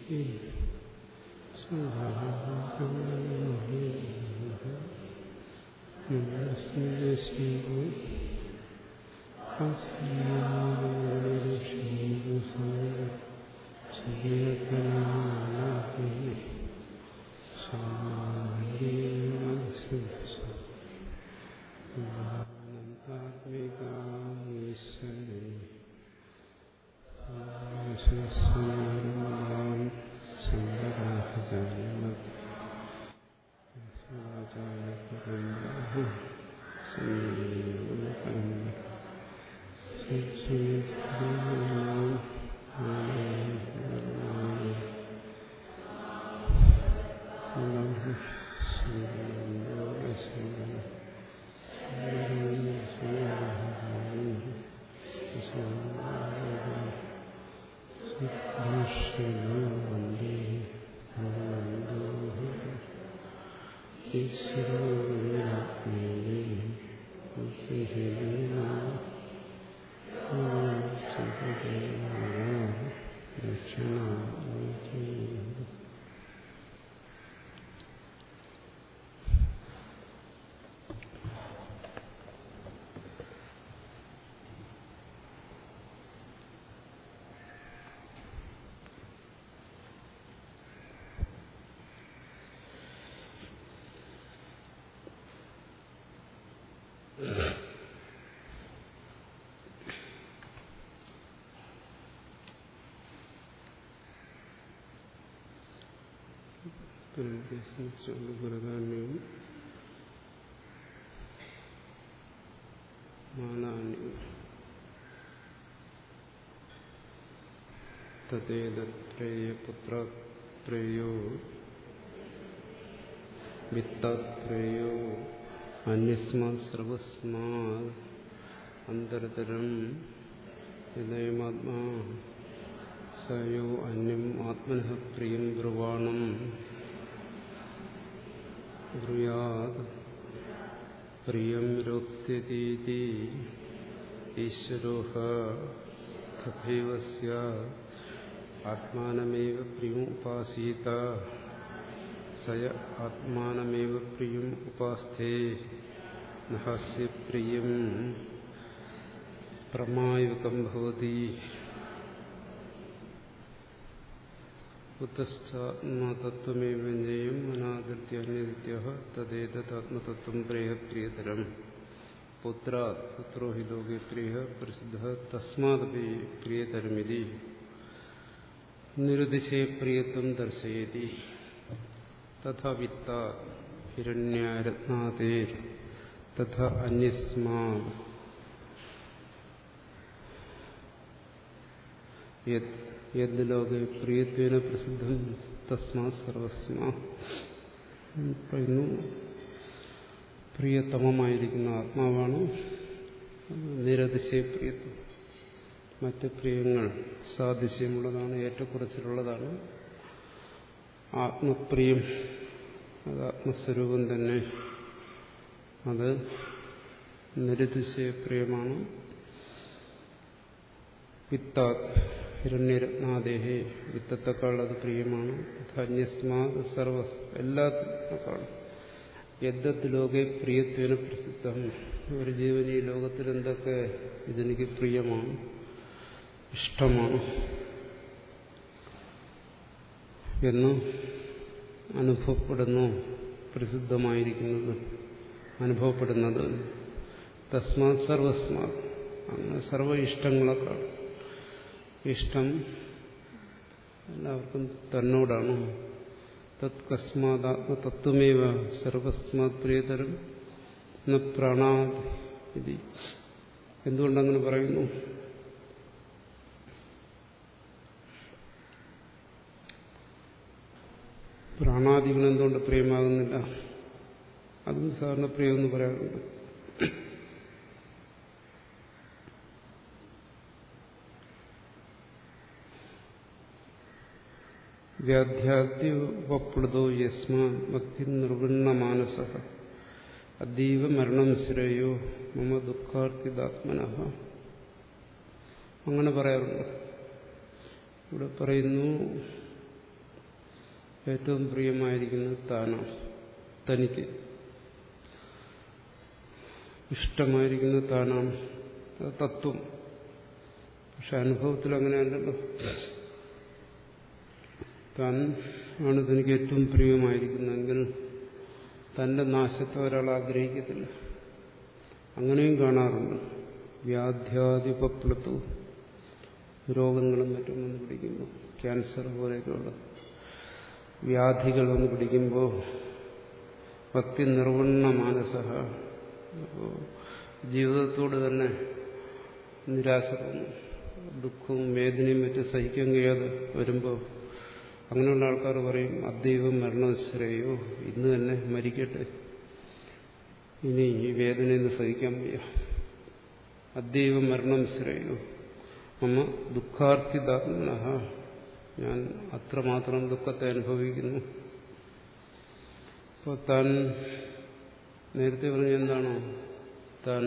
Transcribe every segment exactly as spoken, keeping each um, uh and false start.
ഗുരുധാന്യവും മാനാന്യവും തദ്ദേതത്രേയ പുത്രത്രേയോ വിത്തത്രേയോ അന്യസ്മാത് സർവസ്മാത് അന്തരതരം ഹൃദയമാത്മാ സയോ അന്യം ആത്മനഃ പ്രിയം ബ്രുവാണം ബ്രൂയാത് പ്രിയം രോത്സ്യതീതി ഈശ്വരോഹ തഥൈവ സ്യാത് ആത്മാനമേവ പ്രിയം ഉപാസീത സയ ആത്മാനമേവ പ്രിയം ഉപാസ്തേ നഹസ്യ പ്രിയം പ്രമായുകം ഭവതി ഉത്തസ്ഥാത്മതത്വമേവ ജ്ഞേയം അനാദിത്യന്യദിത്യഃ തദ്ദേതദാത്മതത്വം പ്രേയ പ്രിയതരം പുത്രാത് പുത്രോ ഹി ലോകേ പ്രിയഃ പ്രസിദ്ധഃ തസ്മാദപി പ്രിയതരമിതി നിരുദിശേ പ്രിയത്വം ദർശയതി തഥാ വിത്താത് ഹിരണ്യരത്നാദേർ തഥാ അന്യസ്മാത് യത് യദ് ലോകേ പ്രിയത്വേന പ്രസിദ്ധം തസ്മാത് സർവസ്മാ പറയുന്നു. പ്രിയതമമായിരിക്കുന്ന ആത്മാവാണ് നിരതിശയ പ്രിയത്വം. മറ്റ് പ്രിയങ്ങൾ സാദൃശ്യമുള്ളതാണ്, ഏറ്റക്കുറച്ചിലുള്ളതാണ്. ആത്മപ്രിയം അത് ആത്മസ്വരൂപം തന്നെ, അത് നിരതിശയ പ്രിയമാണ്. വിത്താത് ഹിരണ്യരത്നാദേഹേ വിത്തത്തെക്കാൾ അത് പ്രിയമാണ്. അന്യസ്മാത് സർവസ് എല്ലാത്തിനേക്കാളും യദ്ദത് ലോകെ പ്രിയത്വേന പ്രസിദ്ധം. ഒരു ജീവൻ ഈ ലോകത്തിൽ എന്തൊക്കെ ഇതെനിക്ക് പ്രിയമാണ്, ഇഷ്ടമാണ് എന്ന് അനുഭവപ്പെടുന്നു, പ്രസിദ്ധമായിരിക്കുന്നത്, അനുഭവപ്പെടുന്നത് തസ്മാത് സർവസ്മാത് അങ്ങനെ സർവ ഇഷ്ടങ്ങളെക്കാൾ ഇഷ്ടം എല്ലാവർക്കും തന്നോടാണ്. തത് കസ്മാദാത്മതത്വമേവ സർവസ്മാത് പ്രിയതരം ന പ്രാണാത് ഇതി. എന്തുകൊണ്ടങ്ങനെ പറയുന്നു? പ്രാണാദികൾ എന്തുകൊണ്ട് പ്രിയമാകുന്നില്ല? അതും സാധാരണ പ്രിയമെന്ന് പറയാറുണ്ട്. വ്യാധ്യാദ്യോപപ്ലുതോ യസ്മാത് ഭക്തി നിർവൃണ്ണ മാനസ അതീവ മരണം ശ്രേയോ മമ ദുഃഖാർത്തിദാത്മനഃ. അങ്ങനെ പറയാറുണ്ട്. ഇവിടെ പറയുന്നു, ഏറ്റവും പ്രിയമായിരിക്കുന്നത് താനാണ്, തനിക്ക് ഇഷ്ടമായിരിക്കുന്നത് താനാണ്. അത് തത്വം. പക്ഷെ അനുഭവത്തിൽ അങ്ങനെയല്ലല്ലോ. താൻ ആണ് തനിക്ക് ഏറ്റവും പ്രിയമായിരിക്കുന്നതെങ്കിൽ തന്റെ നാശത്തെ ഒരാൾ ആഗ്രഹിക്കത്തില്ല. അങ്ങനെയും കാണാറുണ്ട്. വ്യാധ്യാധിപപ്ലത്തു രോഗങ്ങളും മറ്റും വന്ന് പിടിക്കുമ്പോൾ, ക്യാൻസർ പോലെയൊക്കെയുള്ള വ്യാധികൾ വന്ന് പിടിക്കുമ്പോൾ ഭക്തി നിർവണ്ണ മാനസഃ, അപ്പോൾ ജീവിതത്തോട് തന്നെ നിരാശ തോന്നും. ദുഃഖവും വേദനയും മറ്റും സഹിക്കാൻ കഴിയാതെ വരുമ്പോൾ അങ്ങനെയുള്ള ആൾക്കാർ പറയും അദ്വൈവം മരണശ്രേയോ, ഇന്ന് തന്നെ മരിക്കട്ടെ, ഇനി ഈ വേദനയെന്ന് സഹിക്കാൻ വയ്യ. അദ്വൈവം മരണം ശ്രേയോ മമ ദുഃഖാർത്തിദാത്മനഃ, ഞാൻ അത്രമാത്രം ദുഃഖത്തെ അനുഭവിക്കുന്നു. അപ്പോൾ താൻ നേരത്തെ പറഞ്ഞ എന്താണോ, താൻ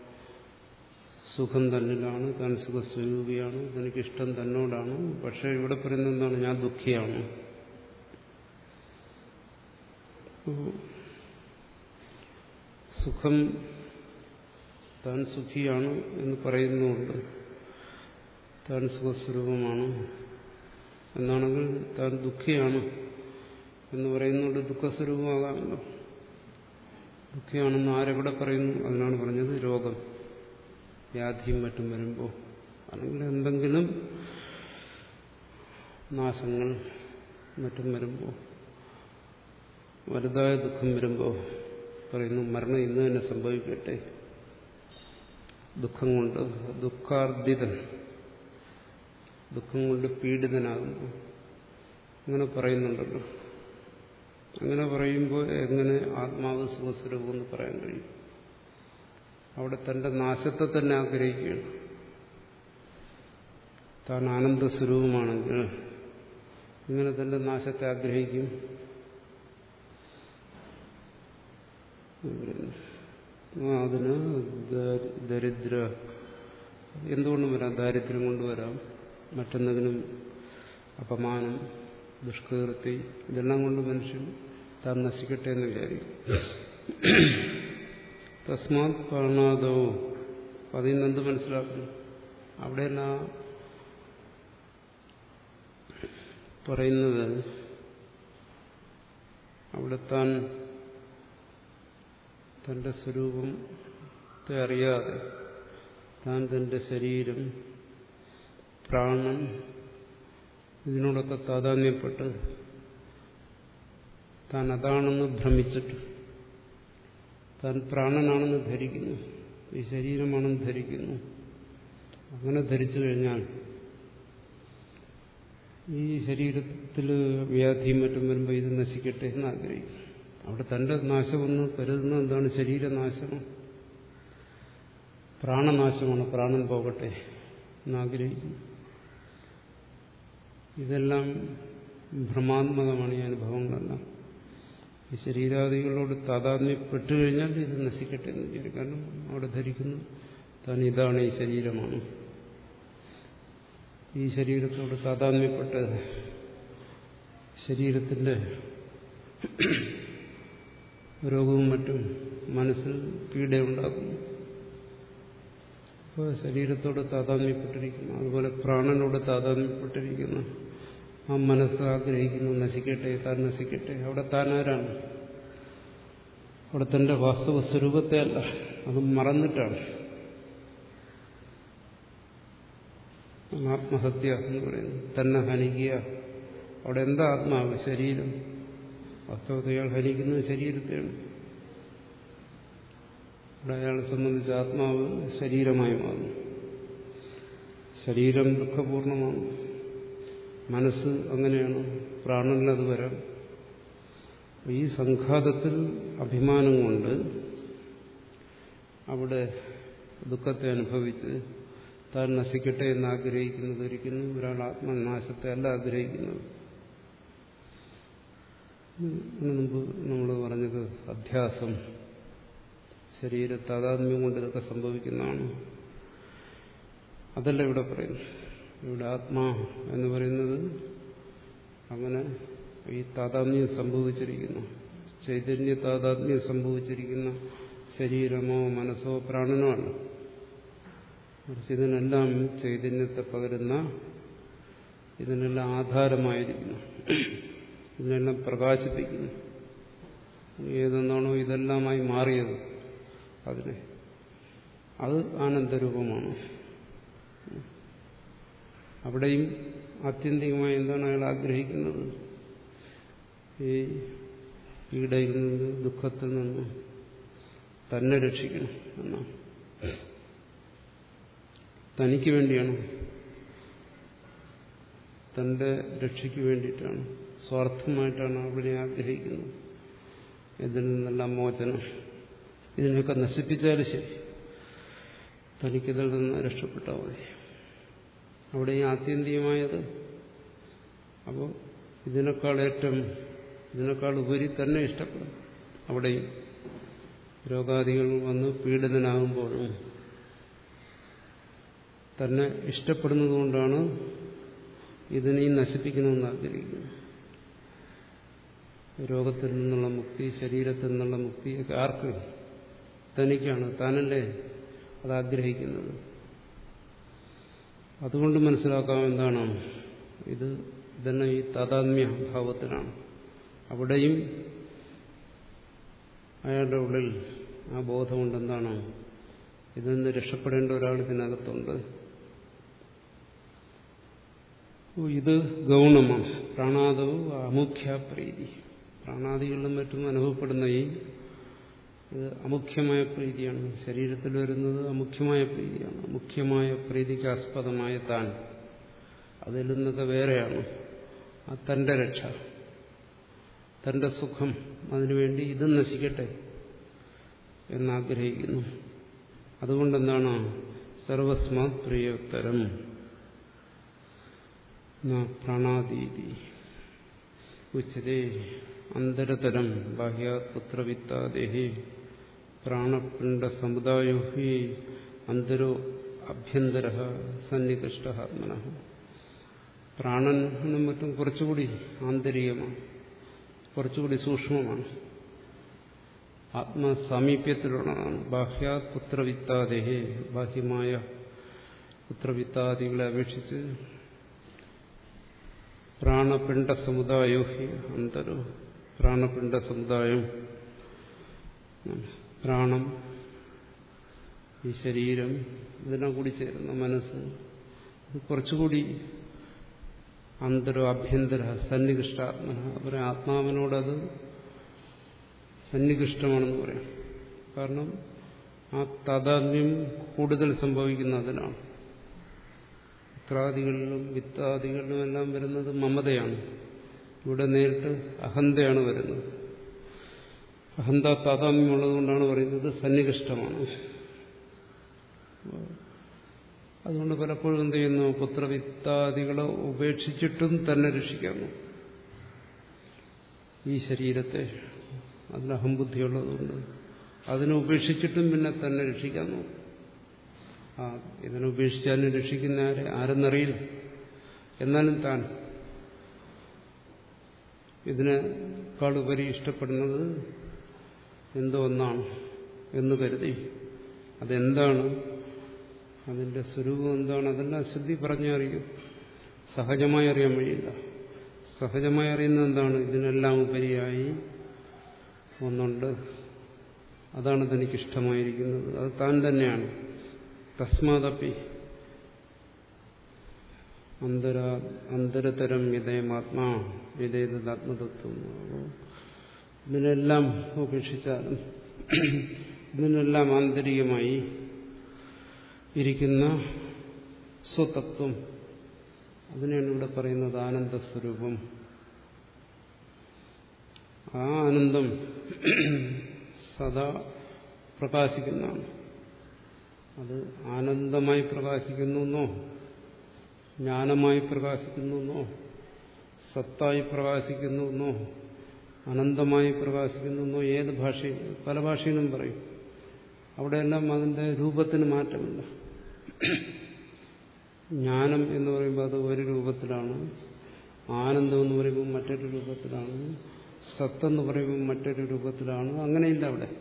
സുഖം തന്നിലാണ്, താൻ സുഖസ്വരൂപിയാണ്, തനിക്കിഷ്ടം തന്നോടാണ്. പക്ഷെ ഇവിടെ പറയുന്നത് എന്താണ്, ഞാൻ ദുഃഖിയാണ്. സുഖം, താൻ സുഖിയാണ് എന്ന് പറയുന്നുണ്ട്, താൻ സുഖസ്വരൂപമാണ് എന്നാണെങ്കിൽ താൻ ദുഃഖിയാണ് എന്ന് പറയുന്നുണ്ട്, ദുഃഖസ്വരൂപമാകാമല്ലോ. ദുഃഖിയാണെന്ന് ആരെവിടെ പറയുന്നു? അതിനാണ് പറഞ്ഞത് രോഗം, വ്യാധിയും മറ്റും വരുമ്പോൾ, അല്ലെങ്കിൽ എന്തെങ്കിലും നാശങ്ങൾ മറ്റും വരുമ്പോൾ, വലുതായ ദുഃഖം വരുമ്പോൾ പറയുന്നു മരണം ഇന്ന് തന്നെ സംഭവിക്കട്ടെ. ദുഃഖം കൊണ്ട് ദുഃഖാർദ്ദിതൻ, ദുഃഖം കൊണ്ട് പീഡിതനാകുമ്പോൾ അങ്ങനെ പറയുന്നുണ്ടല്ലോ. അങ്ങനെ പറയുമ്പോൾ എങ്ങനെ ആത്മാവ് സുഖസ്വരൂപം എന്ന് പറയാൻ കഴിയും? അവിടെ തന്റെ നാശത്തെ തന്നെ ആഗ്രഹിക്കുകയാണ്. താൻ ആനന്ദസ്വരൂപമാണെങ്കിൽ ഇങ്ങനെ തന്റെ നാശത്തെ ആഗ്രഹിക്കും. അതിന് ദരിദ്ര എന്തുകൊണ്ടും വരാം, ദാരിദ്ര്യം കൊണ്ടുവരാം, മറ്റെന്തെങ്കിലും അപമാനം, ദുഷ്കീർത്തി, ഇതെല്ലാം കൊണ്ട് മനുഷ്യൻ താൻ നശിക്കട്ടെ എന്ന് വിചാരിക്കും. തസ്മാത് പ്രാണാദോ, അതിൽ നിന്ന് എന്ത് മനസ്സിലാക്കുന്നു? അവിടെയെല്ലാം പറയുന്നത്, അവിടെ താൻ തന്റെ സ്വരൂപത്തെ അറിയാതെ താൻ തന്റെ ശരീരം, പ്രാണൻ ഇതിനോടൊക്കെ താതാത്മ്യപ്പെട്ട് താൻ അതാണെന്ന് ഭ്രമിച്ചിട്ട് താൻ പ്രാണനാണെന്ന് ധരിക്കുന്നു, ഈ ശരീരമാണെന്ന് ധരിക്കുന്നു. അങ്ങനെ ധരിച്ചു കഴിഞ്ഞാൽ ഈ ശരീരത്തിൽ വ്യാധിയും മറ്റും വരുമ്പോൾ ഇത് നശിക്കട്ടെ എന്ന് ആഗ്രഹിക്കും. അവിടെ തന്റെ നാശമെന്ന് കരുതുന്ന എന്താണ്? ശരീരനാശമാണ്, പ്രാണനാശമാണ്, പ്രാണൻ പോകട്ടെ എന്നാഗ്രഹിക്കും. ഇതെല്ലാം ഭ്രമാത്മകമാണ് ഈ അനുഭവങ്ങളെല്ലാം. ഈ ശരീരാദികളോട് താതാത്മ്യപ്പെട്ടു കഴിഞ്ഞാൽ ഇത് നശിക്കട്ടെ എന്ന് വിചാരിക്കും. കാരണം അവിടെ ധരിക്കുന്നു താൻ ഇതാണ്, ഈ ശരീരമാണ്. ഈ ശരീരത്തോട് താതാത്മ്യപ്പെട്ട് ശരീരത്തിന്റെ രോഗവും മറ്റും മനസ്സിൽ പീഡയുണ്ടാക്കുന്നു. അപ്പോൾ ശരീരത്തോട് താതാത്മ്യപ്പെട്ടിരിക്കുന്നു. അതുപോലെ പ്രാണനോട് താതാത്മ്യപ്പെട്ടിരിക്കുന്നു. ആ മനസ്സ് ആഗ്രഹിക്കുന്നു നശിക്കട്ടെ, താൻ നശിക്കട്ടെ. അവിടെ താൻ ആരാണ്? അവിടെ തന്റെ വാസ്തവ സ്വരൂപത്തെ അല്ല, അത് മറന്നിട്ടാണ്. ആത്മഹത്യ എന്ന് പറയുന്നത് തന്നെ ഹനിക്കുക. അവിടെ എന്താ ആത്മാവ്? ശരീരം. വാസ്തവത്തെ അയാൾ ഹനിക്കുന്നത് ശരീരത്തെയാണ്. അവിടെ അയാളെ സംബന്ധിച്ച് ആത്മാവ് ശരീരമായി മാറുന്നു. ശരീരം ദുഃഖപൂർണമാണ്, മനസ്സ് അങ്ങനെയാണ്, പ്രാണനിലത് വരാം. ഈ സംഘാതത്തിൽ അഭിമാനം കൊണ്ട് അവിടെ ദുഃഖത്തെ അനുഭവിച്ച് താൻ നശിക്കട്ടെ എന്ന് ആഗ്രഹിക്കുന്നത് ഒരിക്കലും ഒരാൾ ആത്മനാശത്തെ അല്ല ആഗ്രഹിക്കുന്നത്. മുമ്പ് നമ്മൾ പറഞ്ഞത് അധ്യാസം, ശരീര താതാത്മ്യം കൊണ്ട് ഇതൊക്കെ സംഭവിക്കുന്നതാണ്. അതല്ല ഇവിടെ പറയുന്നു. ഇവിടെ ആത്മാ എന്ന് പറയുന്നത് അങ്ങനെ ഈ താതാത്മ്യം സംഭവിച്ചിരിക്കുന്നു, ചൈതന്യ താതാത്മ്യം സംഭവിച്ചിരിക്കുന്ന ശരീരമോ മനസ്സോ പ്രാണനോ അല്ല. മറിച്ച് ഇതിനെല്ലാം ചൈതന്യത്തെ പകരുന്ന, ഇതിനെല്ലാം ആധാരമായിരിക്കുന്നു, ഇതിനെല്ലാം പ്രകാശിപ്പിക്കുന്നു. ഏതെന്നാണോ ഇതെല്ലാമായി മാറിയത് അതിനെ, അത് ആനന്ദരൂപമാണ്. അവിടെയും ആത്യന്തികമായി എന്താണ് അയാൾ ആഗ്രഹിക്കുന്നത്? ഈ പീഡയിൽ നിന്ന്, ദുഃഖത്തിൽ നിന്ന് തന്നെ രക്ഷിക്കണം എന്നാണ്. തനിക്ക് വേണ്ടിയാണ്, തന്റെ രക്ഷയ്ക്ക് വേണ്ടിയിട്ടാണ്, സ്വാർത്ഥമായിട്ടാണ് അവിടെ ആഗ്രഹിക്കുന്നത്. ഇതിൽ നിന്നെല്ലാം മോചനം, ഇതിനെയൊക്കെ നശിപ്പിച്ചാലും ശരി, തനിക്കിതിൽ നിന്ന് രക്ഷപ്പെട്ടാൽ മതി. അവിടെ ഈ ആത്യന്തികമായത്. അപ്പോൾ ഇതിനേക്കാൾ ഏറ്റവും, ഇതിനേക്കാൾ ഉപരി തന്നെ ഇഷ്ടപ്പെടും. അവിടെയും രോഗാദികൾ വന്ന് പീഡിതനാകുമ്പോഴും തന്നെ ഇഷ്ടപ്പെടുന്നതുകൊണ്ടാണ് ഇതിനെയും നശിപ്പിക്കണമെന്ന് ആഗ്രഹിക്കുന്നത്. രോഗത്തിൽ നിന്നുള്ള മുക്തി, ശരീരത്തിൽ നിന്നുള്ള മുക്തിയൊക്കെ ആർക്ക്? തനിക്കാണ്. താനല്ലേ അത് ആഗ്രഹിക്കുന്നത്. അതുകൊണ്ട് മനസ്സിലാക്കാം എന്താണ് ഇത്. ഇതന്നെ ഈ താതാത്മ്യ ഭാവത്തിലാണ്. അവിടെയും അയാളുടെ ഉള്ളിൽ ആ ബോധമുണ്ട്. എന്താണ്? ഇതിൽ നിന്ന് രക്ഷപ്പെടേണ്ട ഒരാൾ ഇതിനകത്തുണ്ട്. ഇത് ഗൗണമാണ്. പ്രാണാദവും അമുഖ്യ പ്രീതി, പ്രാണാദികളിലും മറ്റും അനുഭവപ്പെടുന്ന ഈ ഇത് അമുഖ്യമായ പ്രീതിയാണ്. ശരീരത്തിൽ വരുന്നത് അമുഖ്യമായ പ്രീതിയാണ്. മുഖ്യമായ പ്രീതിക്ക് ആസ്പദമായ താൻ അതിൽ നിന്നൊക്കെ വേറെയാണ്. ആ തന്റെ രക്ഷ, തന്റെ സുഖം, അതിനുവേണ്ടി ഇതും നശിക്കട്ടെ എന്നാഗ്രഹിക്കുന്നു. അതുകൊണ്ടെന്താണ് സർവസ്മാത് പ്രിയോത്തരം പ്രാണാദീതി ഉച്ചതേ അന്തരതരം ബാഹ്യാത് പുത്രവിത്താദേഹി പ്രാണപിണ്ഡ സമുദായോ ഹി അന്തരോ അഭ്യന്തര സന്നികൃഷ്ട ആത്മന. പ്രാണനും മറ്റും കുറച്ചുകൂടി ആന്തരികമാണ്, കുറച്ചുകൂടി സൂക്ഷ്മമാണ്, ആത്മസാമീപ്യത്തിലുള്ളതാണ്. ബാഹ്യാത് പുത്രവിത്താദേഹി, ബാഹ്യമായ പുത്രവിത്താദികളെ അപേക്ഷിച്ച് പ്രാണപിണ്ഡ സമുദായോ ഹി അന്തരോ, പ്രാണപിണ്ഡ സമുദായം, പ്രാണം, ഈ ശരീരം, ഇതെല്ലാം കൂടി ചേരുന്ന മനസ്സ്, ഇത് കുറച്ചുകൂടി അന്തരോ അഭ്യന്തര സന്നികൃഷ്ടാത്മന. പറയാം ആത്മാവിനോടത് സന്നികൃഷ്ടമാണെന്ന് പറയാം. കാരണം ആ താതാത്മ്യം കൂടുതൽ സംഭവിക്കുന്ന അതിനാണ്. പുത്രാദികളിലും വിത്താദികളിലും എല്ലാം വരുന്നത് മമതയാണ്. ഇവിടെ നേരിട്ട് അഹന്തയാണ് വരുന്നത്. അഹന്ത താതാത്മ്യമുള്ളതുകൊണ്ടാണ് പറയുന്നത് സന്നികൃഷ്ടമാണ്. അതുകൊണ്ട് പലപ്പോഴും എന്ത് ചെയ്യുന്നു? പുത്രവിത്താദികളെ ഉപേക്ഷിച്ചിട്ടും തന്നെ രക്ഷിക്കാമോ ഈ ശരീരത്തെ? അതിന് അഹംബുദ്ധിയുള്ളതുകൊണ്ട് അതിനെ ഉപേക്ഷിച്ചിട്ടും പിന്നെ തന്നെ രക്ഷിക്കാമോ? ആ ഇതിനെ ഉപേക്ഷിച്ചാലും രക്ഷിക്കുന്ന ആരെ ആരെന്നറിയില്ല. എന്നാലും താൻ ഇതിനേക്കാളുപരി ഇഷ്ടപ്പെടുന്നത് എന്തോ ഒന്നാണ് എന്ന് കരുതി. അതെന്താണ്, അതിന്റെ സ്വരൂപം എന്താണ്, അതെല്ലാം ശ്രുതി പറഞ്ഞറിയും. സഹജമായി അറിയാൻ വഴിയില്ല. സഹജമായി അറിയുന്നത് എന്താണ്? ഇതിനെല്ലാം ഉപരിയായി ഒന്നുണ്ട്, അതാണ് തനിക്കിഷ്ടമായിരിക്കുന്നത്, അത് താൻ തന്നെയാണ്. തസ്മാദപി അന്തര അന്തരതരം യഥേമാത്മാ യഥേതാത്മതത്വം. ഇതിനെല്ലാം ഉപേക്ഷിച്ചാലും ഇതിനെല്ലാം ആന്തരികമായി ഇരിക്കുന്ന സ്വതത്വം, അതിനെയാണ് ഇവിടെ പറയുന്നത് ആനന്ദസ്വരൂപം. ആ ആനന്ദം സദാ പ്രകാശിക്കുന്നതാണ്. അത് ആനന്ദമായി പ്രകാശിക്കുന്നുവെന്നോ, ജ്ഞാനമായി പ്രകാശിക്കുന്നുവെന്നോ, സത്തായി പ്രകാശിക്കുന്നുവെന്നോ, അനന്തമായി പ്രകാശിക്കുന്നുവെന്നോ ഏത് ഭാഷയിൽ, പല ഭാഷയിലും പറയും. അവിടെയെല്ലാം അതിന്റെ രൂപത്തിന് മാറ്റമില്ല. ജ്ഞാനം എന്ന് പറയുമ്പോൾ അത് ഒരു രൂപത്തിലാണ്, ആനന്ദം എന്ന് പറയുമ്പോൾ മറ്റൊരു രൂപത്തിലാണ്, സത്തെന്ന് പറയുമ്പോൾ മറ്റൊരു രൂപത്തിലാണ്. അങ്ങനെയില്ല അവിടെ.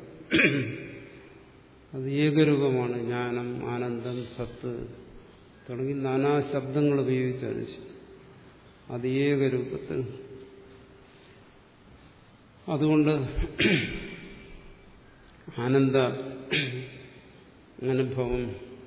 അത് ഏകരൂപമാണ്. ജ്ഞാനം, ആനന്ദം, സത്ത് തുടങ്ങി നാനാ ശബ്ദങ്ങൾ ഉപയോഗിച്ചാണ് അത് ഏകരൂപത്തിൽ. അതുകൊണ്ട് ആനന്ദ അനുഭവം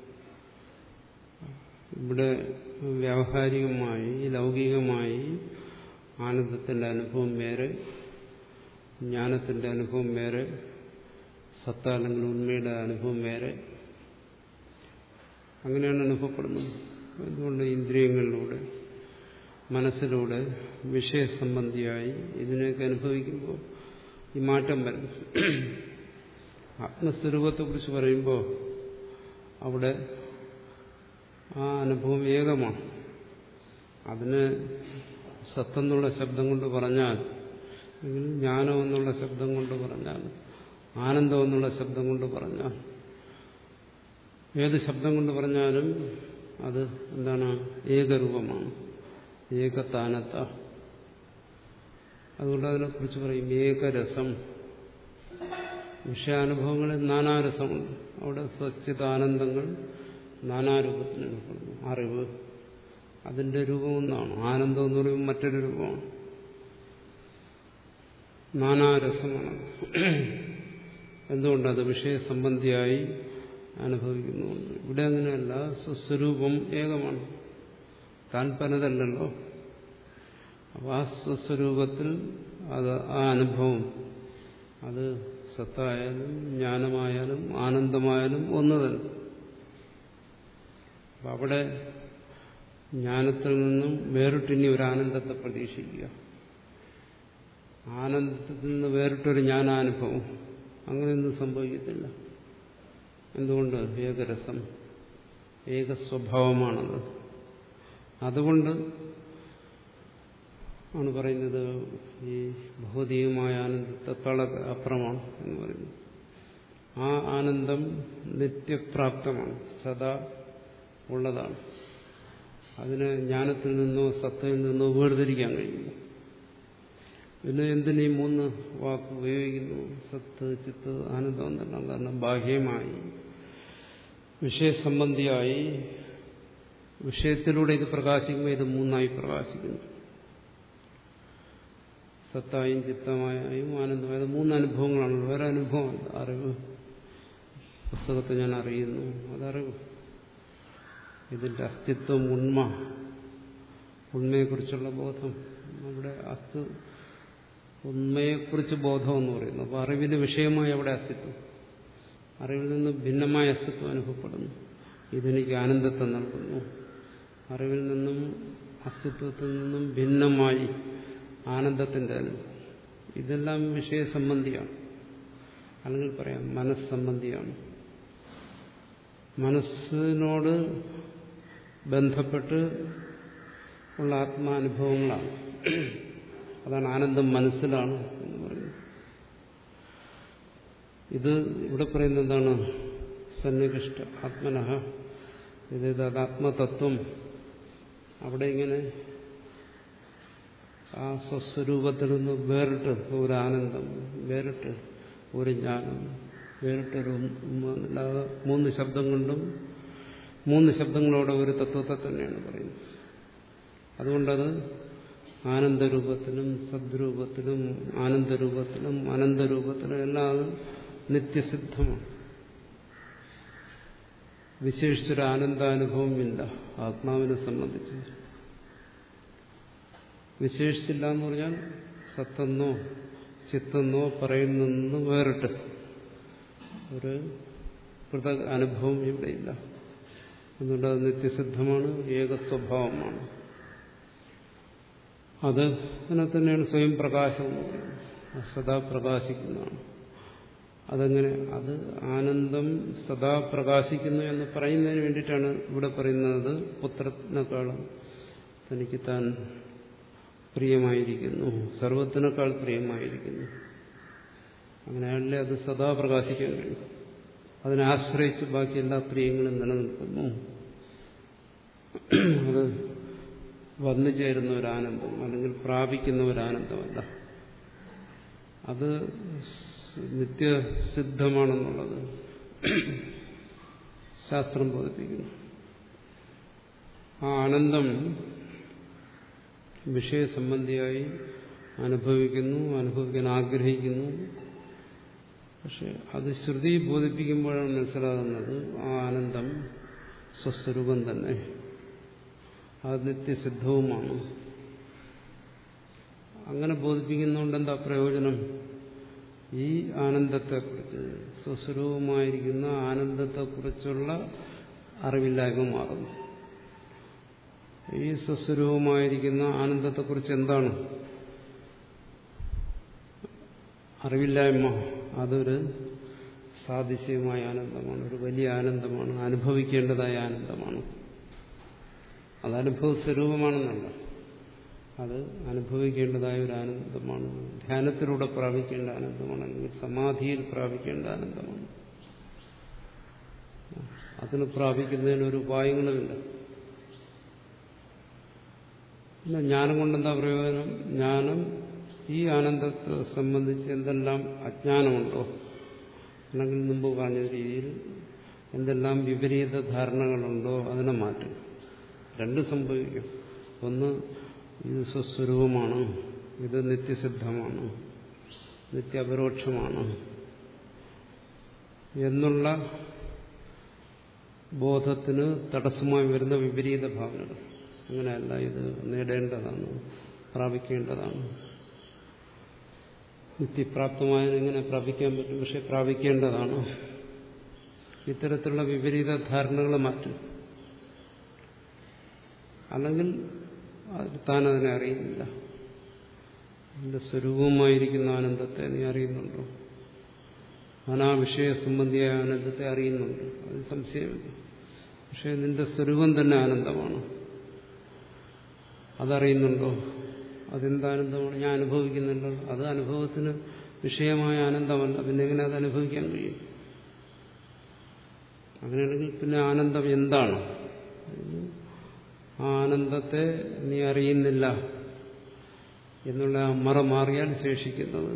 ഇവിടെ വ്യാവഹാരികമായി ലൗകികമായി ആനന്ദത്തിന്റെ അനുഭവം വേറെ, ജ്ഞാനത്തിന്റെ അനുഭവം വേറെ, സത്ത അല്ലെങ്കിൽ ഉണ്മയുടെ അനുഭവം വേറെ. അങ്ങനെയാണ് അനുഭവപ്പെടുന്നത്. അതുകൊണ്ട് ഇന്ദ്രിയങ്ങളിലൂടെ മനസ്സിലൂടെ വിഷയസംബന്ധിയായി ഇതിനെയൊക്കെ അനുഭവിക്കുമ്പോൾ ഈ മാറ്റം വരും. ആത്മസ്വരൂപത്തെക്കുറിച്ച് പറയുമ്പോൾ അവിടെ ആ അനുഭവം ഏകമാണ്. അതിന് സത്തെന്നുള്ള ശബ്ദം കൊണ്ട് പറഞ്ഞാൽ, അല്ലെങ്കിൽ ജ്ഞാനം എന്നുള്ള ശബ്ദം കൊണ്ട് പറഞ്ഞാൽ, ആനന്ദം എന്നുള്ള ശബ്ദം കൊണ്ട് പറഞ്ഞാൽ, ഏത് ശബ്ദം കൊണ്ട് പറഞ്ഞാലും അത് എന്താണ്? ഏകരൂപമാണ്, ഏകതാനത. അതുകൊണ്ട് അതിനെക്കുറിച്ച് പറയും ഏകരസം. വിഷയാനുഭവങ്ങളിൽ നാനാരസമുണ്ട്. അവിടെ സച്ചിദാനന്ദങ്ങൾ നാനാരൂപത്തിൽ അനുഭവപ്പെടുന്നു. അറിവ് അതിന്റെ രൂപം ഒന്നാണ്. ആനന്ദം എന്ന് പറയുമ്പോൾ മറ്റൊരു രൂപമാണ്. നാനാരസമാണ്. എന്തുകൊണ്ടത് വിഷയസംബന്ധിയായി അനുഭവിക്കുന്നുണ്ട്. ഇവിടെ അങ്ങനെയല്ല. സ്വസ്വരൂപം ഏകമാണ്, താൻ പലതല്ലല്ലോ. അപ്പോൾ ആ സ്വസ്വരൂപത്തിൽ അത് ആ അനുഭവം അത് സത്തായാലും ജ്ഞാനമായാലും ആനന്ദമായാലും ഒന്ന് തന്നെ. അപ്പം അവിടെ ജ്ഞാനത്തിൽ നിന്നും വേറിട്ടിനി ഒരു ആനന്ദത്തെ പ്രതീക്ഷിക്കുക, ആനന്ദത്തിൽ നിന്ന് വേറിട്ടൊരു ജ്ഞാനാനുഭവം, അങ്ങനെയൊന്നും സംഭവിക്കത്തില്ല. എന്തുകൊണ്ട്? ഏകരസം, ഏകസ്വഭാവമാണത്. അതുകൊണ്ട് ആണ് പറയുന്നത് ഈ ഭൗതികമായ ആനന്ദത്തെക്കാളൊക്കെ അപ്പുറമാണ് എന്ന് പറയുന്നത്. ആ ആനന്ദം നിത്യപ്രാപ്തമാണ്, സദാ ഉള്ളതാണ്. അതിന് ജ്ഞാനത്തിൽ നിന്നോ സത്തയിൽ നിന്നോ വേർതിരിക്കാൻ കഴിയില്ല. പിന്നെ എന്തിനീ മൂന്ന് വാക്ക് ഉപയോഗിക്കുന്നു? സത്ത്, ചിത്ത്, ആനന്ദം എന്നെല്ലാം. കാരണം ബാഹ്യമായി വിഷയസംബന്ധിയായി വിഷയത്തിലൂടെ ഇത് പ്രകാശിക്കുമ്പോൾ ഇത് മൂന്നായി പ്രകാശിക്കുന്നു. സത്തായും ചിത്തമായും ആനന്ദമായത് മൂന്ന് അനുഭവങ്ങളാണ്. വേറെ അനുഭവമല്ല. അറിവ്, പുസ്തകത്തെ ഞാൻ അറിയുന്നു, അതറിവ്. ഇതിന്റെ അസ്തിത്വം, ഉണ്മ, ഉണ്മയെക്കുറിച്ചുള്ള ബോധം. അവിടെ അസ്തു ഉണ്മയെക്കുറിച്ച് ബോധം എന്ന് പറയുന്നു. അപ്പോൾ അറിവിന് വിഷയമായി അവിടെ അസ്തിത്വം, അറിവിൽ നിന്ന് ഭിന്നമായ അസ്തിത്വം അനുഭവപ്പെടുന്നു. ഇതെനിക്ക് ആനന്ദത്തെ നൽകുന്നു. അറിവിൽ നിന്നും അസ്തിത്വത്തിൽ നിന്നും ഭിന്നമായി ആനന്ദത്തിന്റെ അനുഭവം. ഇതെല്ലാം വിഷയസംബന്ധിയാണ്, അല്ലെങ്കിൽ പറയാം മനസ്സംബന്ധിയാണ്. മനസ്സിനോട് ബന്ധപ്പെട്ട് ഉള്ള ആത്മാനുഭവങ്ങളാണ്. അതാണ് ആനന്ദം മനസ്സിലാണ് എന്ന് പറയുന്നത്. ഇത് ഇവിടെ പറയുന്നത് എന്താണ്? സന്നികൃഷ്ട ആത്മനഃ, ഇത് ആത്മതത്വം. അവിടെ ഇങ്ങനെ ആ സ്വസ്വരൂപത്തിൽ നിന്ന് വേറിട്ട് ഒരു ആനന്ദം, വേറിട്ട് ഒരു ജ്ഞാനം, വേറിട്ടൊരു അല്ലാതെ മൂന്ന് ശബ്ദം കൊണ്ടും മൂന്ന് ശബ്ദങ്ങളോടെ ഒരു തത്വത്തെ തന്നെയാണ് പറയുന്നത്. അതുകൊണ്ടത് ആനന്ദരൂപത്തിലും സദ്രൂപത്തിലും ആനന്ദരൂപത്തിലും അനന്തരൂപത്തിലും എല്ലാം അത് നിത്യസിദ്ധമാണ്. വിശേഷിച്ചൊരു ആനന്ദാനുഭവം ഇല്ല ആത്മാവിനെ സംബന്ധിച്ച്. വിശേഷിച്ചില്ല എന്ന് പറഞ്ഞാൽ സത്തെന്നോ ചിത്തെന്നോ പറയുന്നെന്ന് വേറിട്ട് ഒരു പൃഥക് അനുഭവം ഇവിടെയില്ല. അതുകൊണ്ട് അത് നിത്യസിദ്ധമാണ്, ഏകസ്വഭാവമാണ്. അത് അതിനെ തന്നെയാണ് സ്വയം പ്രകാശം എന്ന് പറയുന്നത്. സദാ പ്രകാശിക്കുന്നതാണ്. അതെങ്ങനെ? അത് ആനന്ദം സദാ പ്രകാശിക്കുന്നു എന്ന് പറയുന്നതിന് വേണ്ടിയിട്ടാണ് ഇവിടെ പറയുന്നത്. പുത്രത്തിനേക്കാളും തനിക്ക് താൻ പ്രിയമായിരിക്കുന്നു, സർവത്തിനേക്കാൾ പ്രിയമായിരിക്കുന്നു. അങ്ങനെയാണല്ലേ അത് സദാ പ്രകാശിക്കാൻ കഴിയും. അതിനെ ആശ്രയിച്ച് ബാക്കി എല്ലാ പ്രിയങ്ങളും നിലനിൽക്കുന്നു. അത് വന്നു ചേരുന്ന ഒരാനന്ദം അല്ലെങ്കിൽ പ്രാപിക്കുന്ന ഒരാനന്ദമല്ല. അത് നിത്യസിദ്ധമാണെന്നുള്ളത് ശാസ്ത്രം ബോധിപ്പിക്കുന്നു. ആ ആനന്ദം വിഷയസംബന്ധിയായി അനുഭവിക്കുന്നു, അനുഭവിക്കാൻ ആഗ്രഹിക്കുന്നു. പക്ഷെ അത് ശ്രുതി ബോധിപ്പിക്കുമ്പോഴാണ് മനസ്സിലാകുന്നത് ആ ആനന്ദം സ്വസ്വരൂപം തന്നെ, അത് നിത്യസിദ്ധവുമാണ്. അങ്ങനെ ബോധിപ്പിക്കുന്നതുകൊണ്ട് എന്താ പ്രയോജനം? ഈ ആനന്ദത്തെക്കുറിച്ച്, സ്വസ്വരൂപമായിരിക്കുന്ന ആനന്ദത്തെക്കുറിച്ചുള്ള അറിവില്ലായ്മ മാറുന്നു. ഈ സ്വസ്വരൂപമായിരിക്കുന്ന ആനന്ദത്തെക്കുറിച്ച് എന്താണ് അറിവില്ലായ്മ? അതൊരു സാദൃശ്യമായ ആനന്ദമാണ്, ഒരു വലിയ ആനന്ദമാണ്, അനുഭവിക്കേണ്ടതായ ആനന്ദമാണ്. അത് അനുഭവ സ്വരൂപമാണെന്നല്ല, അത് അനുഭവിക്കേണ്ടതായ ഒരു ആനന്ദമാണ്. ധ്യാനത്തിലൂടെ പ്രാപിക്കേണ്ട ആനന്ദമാണ്, അല്ലെങ്കിൽ സമാധിയിൽ പ്രാപിക്കേണ്ട ആനന്ദമാണ്. അതിന് പ്രാപിക്കുന്നതിന് ഒരു ഉപായങ്ങളുമില്ല. പിന്നെ ജ്ഞാനം കൊണ്ടെന്താ പ്രയോജനം? ജ്ഞാനം ഈ ആനന്ദത്തെ സംബന്ധിച്ച് എന്തെല്ലാം അജ്ഞാനമുണ്ടോ, അല്ലെങ്കിൽ മുമ്പ് പറഞ്ഞ രീതിയിൽ എന്തെല്ലാം വിപരീത ധാരണകളുണ്ടോ അതിനെ മാറ്റും. രണ്ടും സംഭവിക്കും. ഒന്ന്, ഇത് സ്വസ്വരൂപമാണ്, ഇത് നിത്യസിദ്ധമാണ്, നിത്യപരോക്ഷമാണ് എന്നുള്ള ബോധത്തിന് തടസ്സമായി വരുന്ന വിപരീത ഭാവനകൾ. അങ്ങനെയല്ല, ഇത് നേടേണ്ടതാണ്, പ്രാപിക്കേണ്ടതാണ്. നിത്യപ്രാപ്തമായത് എങ്ങനെ പ്രാപിക്കാൻ പറ്റും? പക്ഷെ പ്രാപിക്കേണ്ടതാണ്. ഇത്തരത്തിലുള്ള വിപരീത ധാരണകളെ മാറ്റും. അല്ലെങ്കിൽ താൻ അതിനെ അറിയുന്നില്ല. നിന്റെ സ്വരൂപമായിരിക്കുന്ന ആനന്ദത്തെ നീ അറിയുന്നുണ്ടോ? അനാവിഷയ സംബന്ധിയായ ആനന്ദത്തെ അറിയുന്നുണ്ട്, അത് സംശയമില്ല. പക്ഷെ നിന്റെ സ്വരൂപം തന്നെ ആനന്ദമാണ്, അതറിയുന്നുണ്ടോ? അതെന്താനന്ദമാണ്? ഞാൻ അനുഭവിക്കുന്നുണ്ടോ? അത് അനുഭവത്തിന് വിഷയമായ ആനന്ദമല്ല, പിന്നെ എങ്ങനെ അത് അനുഭവിക്കാൻ കഴിയും? അങ്ങനെയാണെങ്കിൽ പിന്നെ ആനന്ദം എന്താണ്? ആ ആനന്ദത്തെ നീ അറിയുന്നില്ല എന്നുള്ള ആ മറ മാറിയാൽ ശേഷിക്കുന്നത്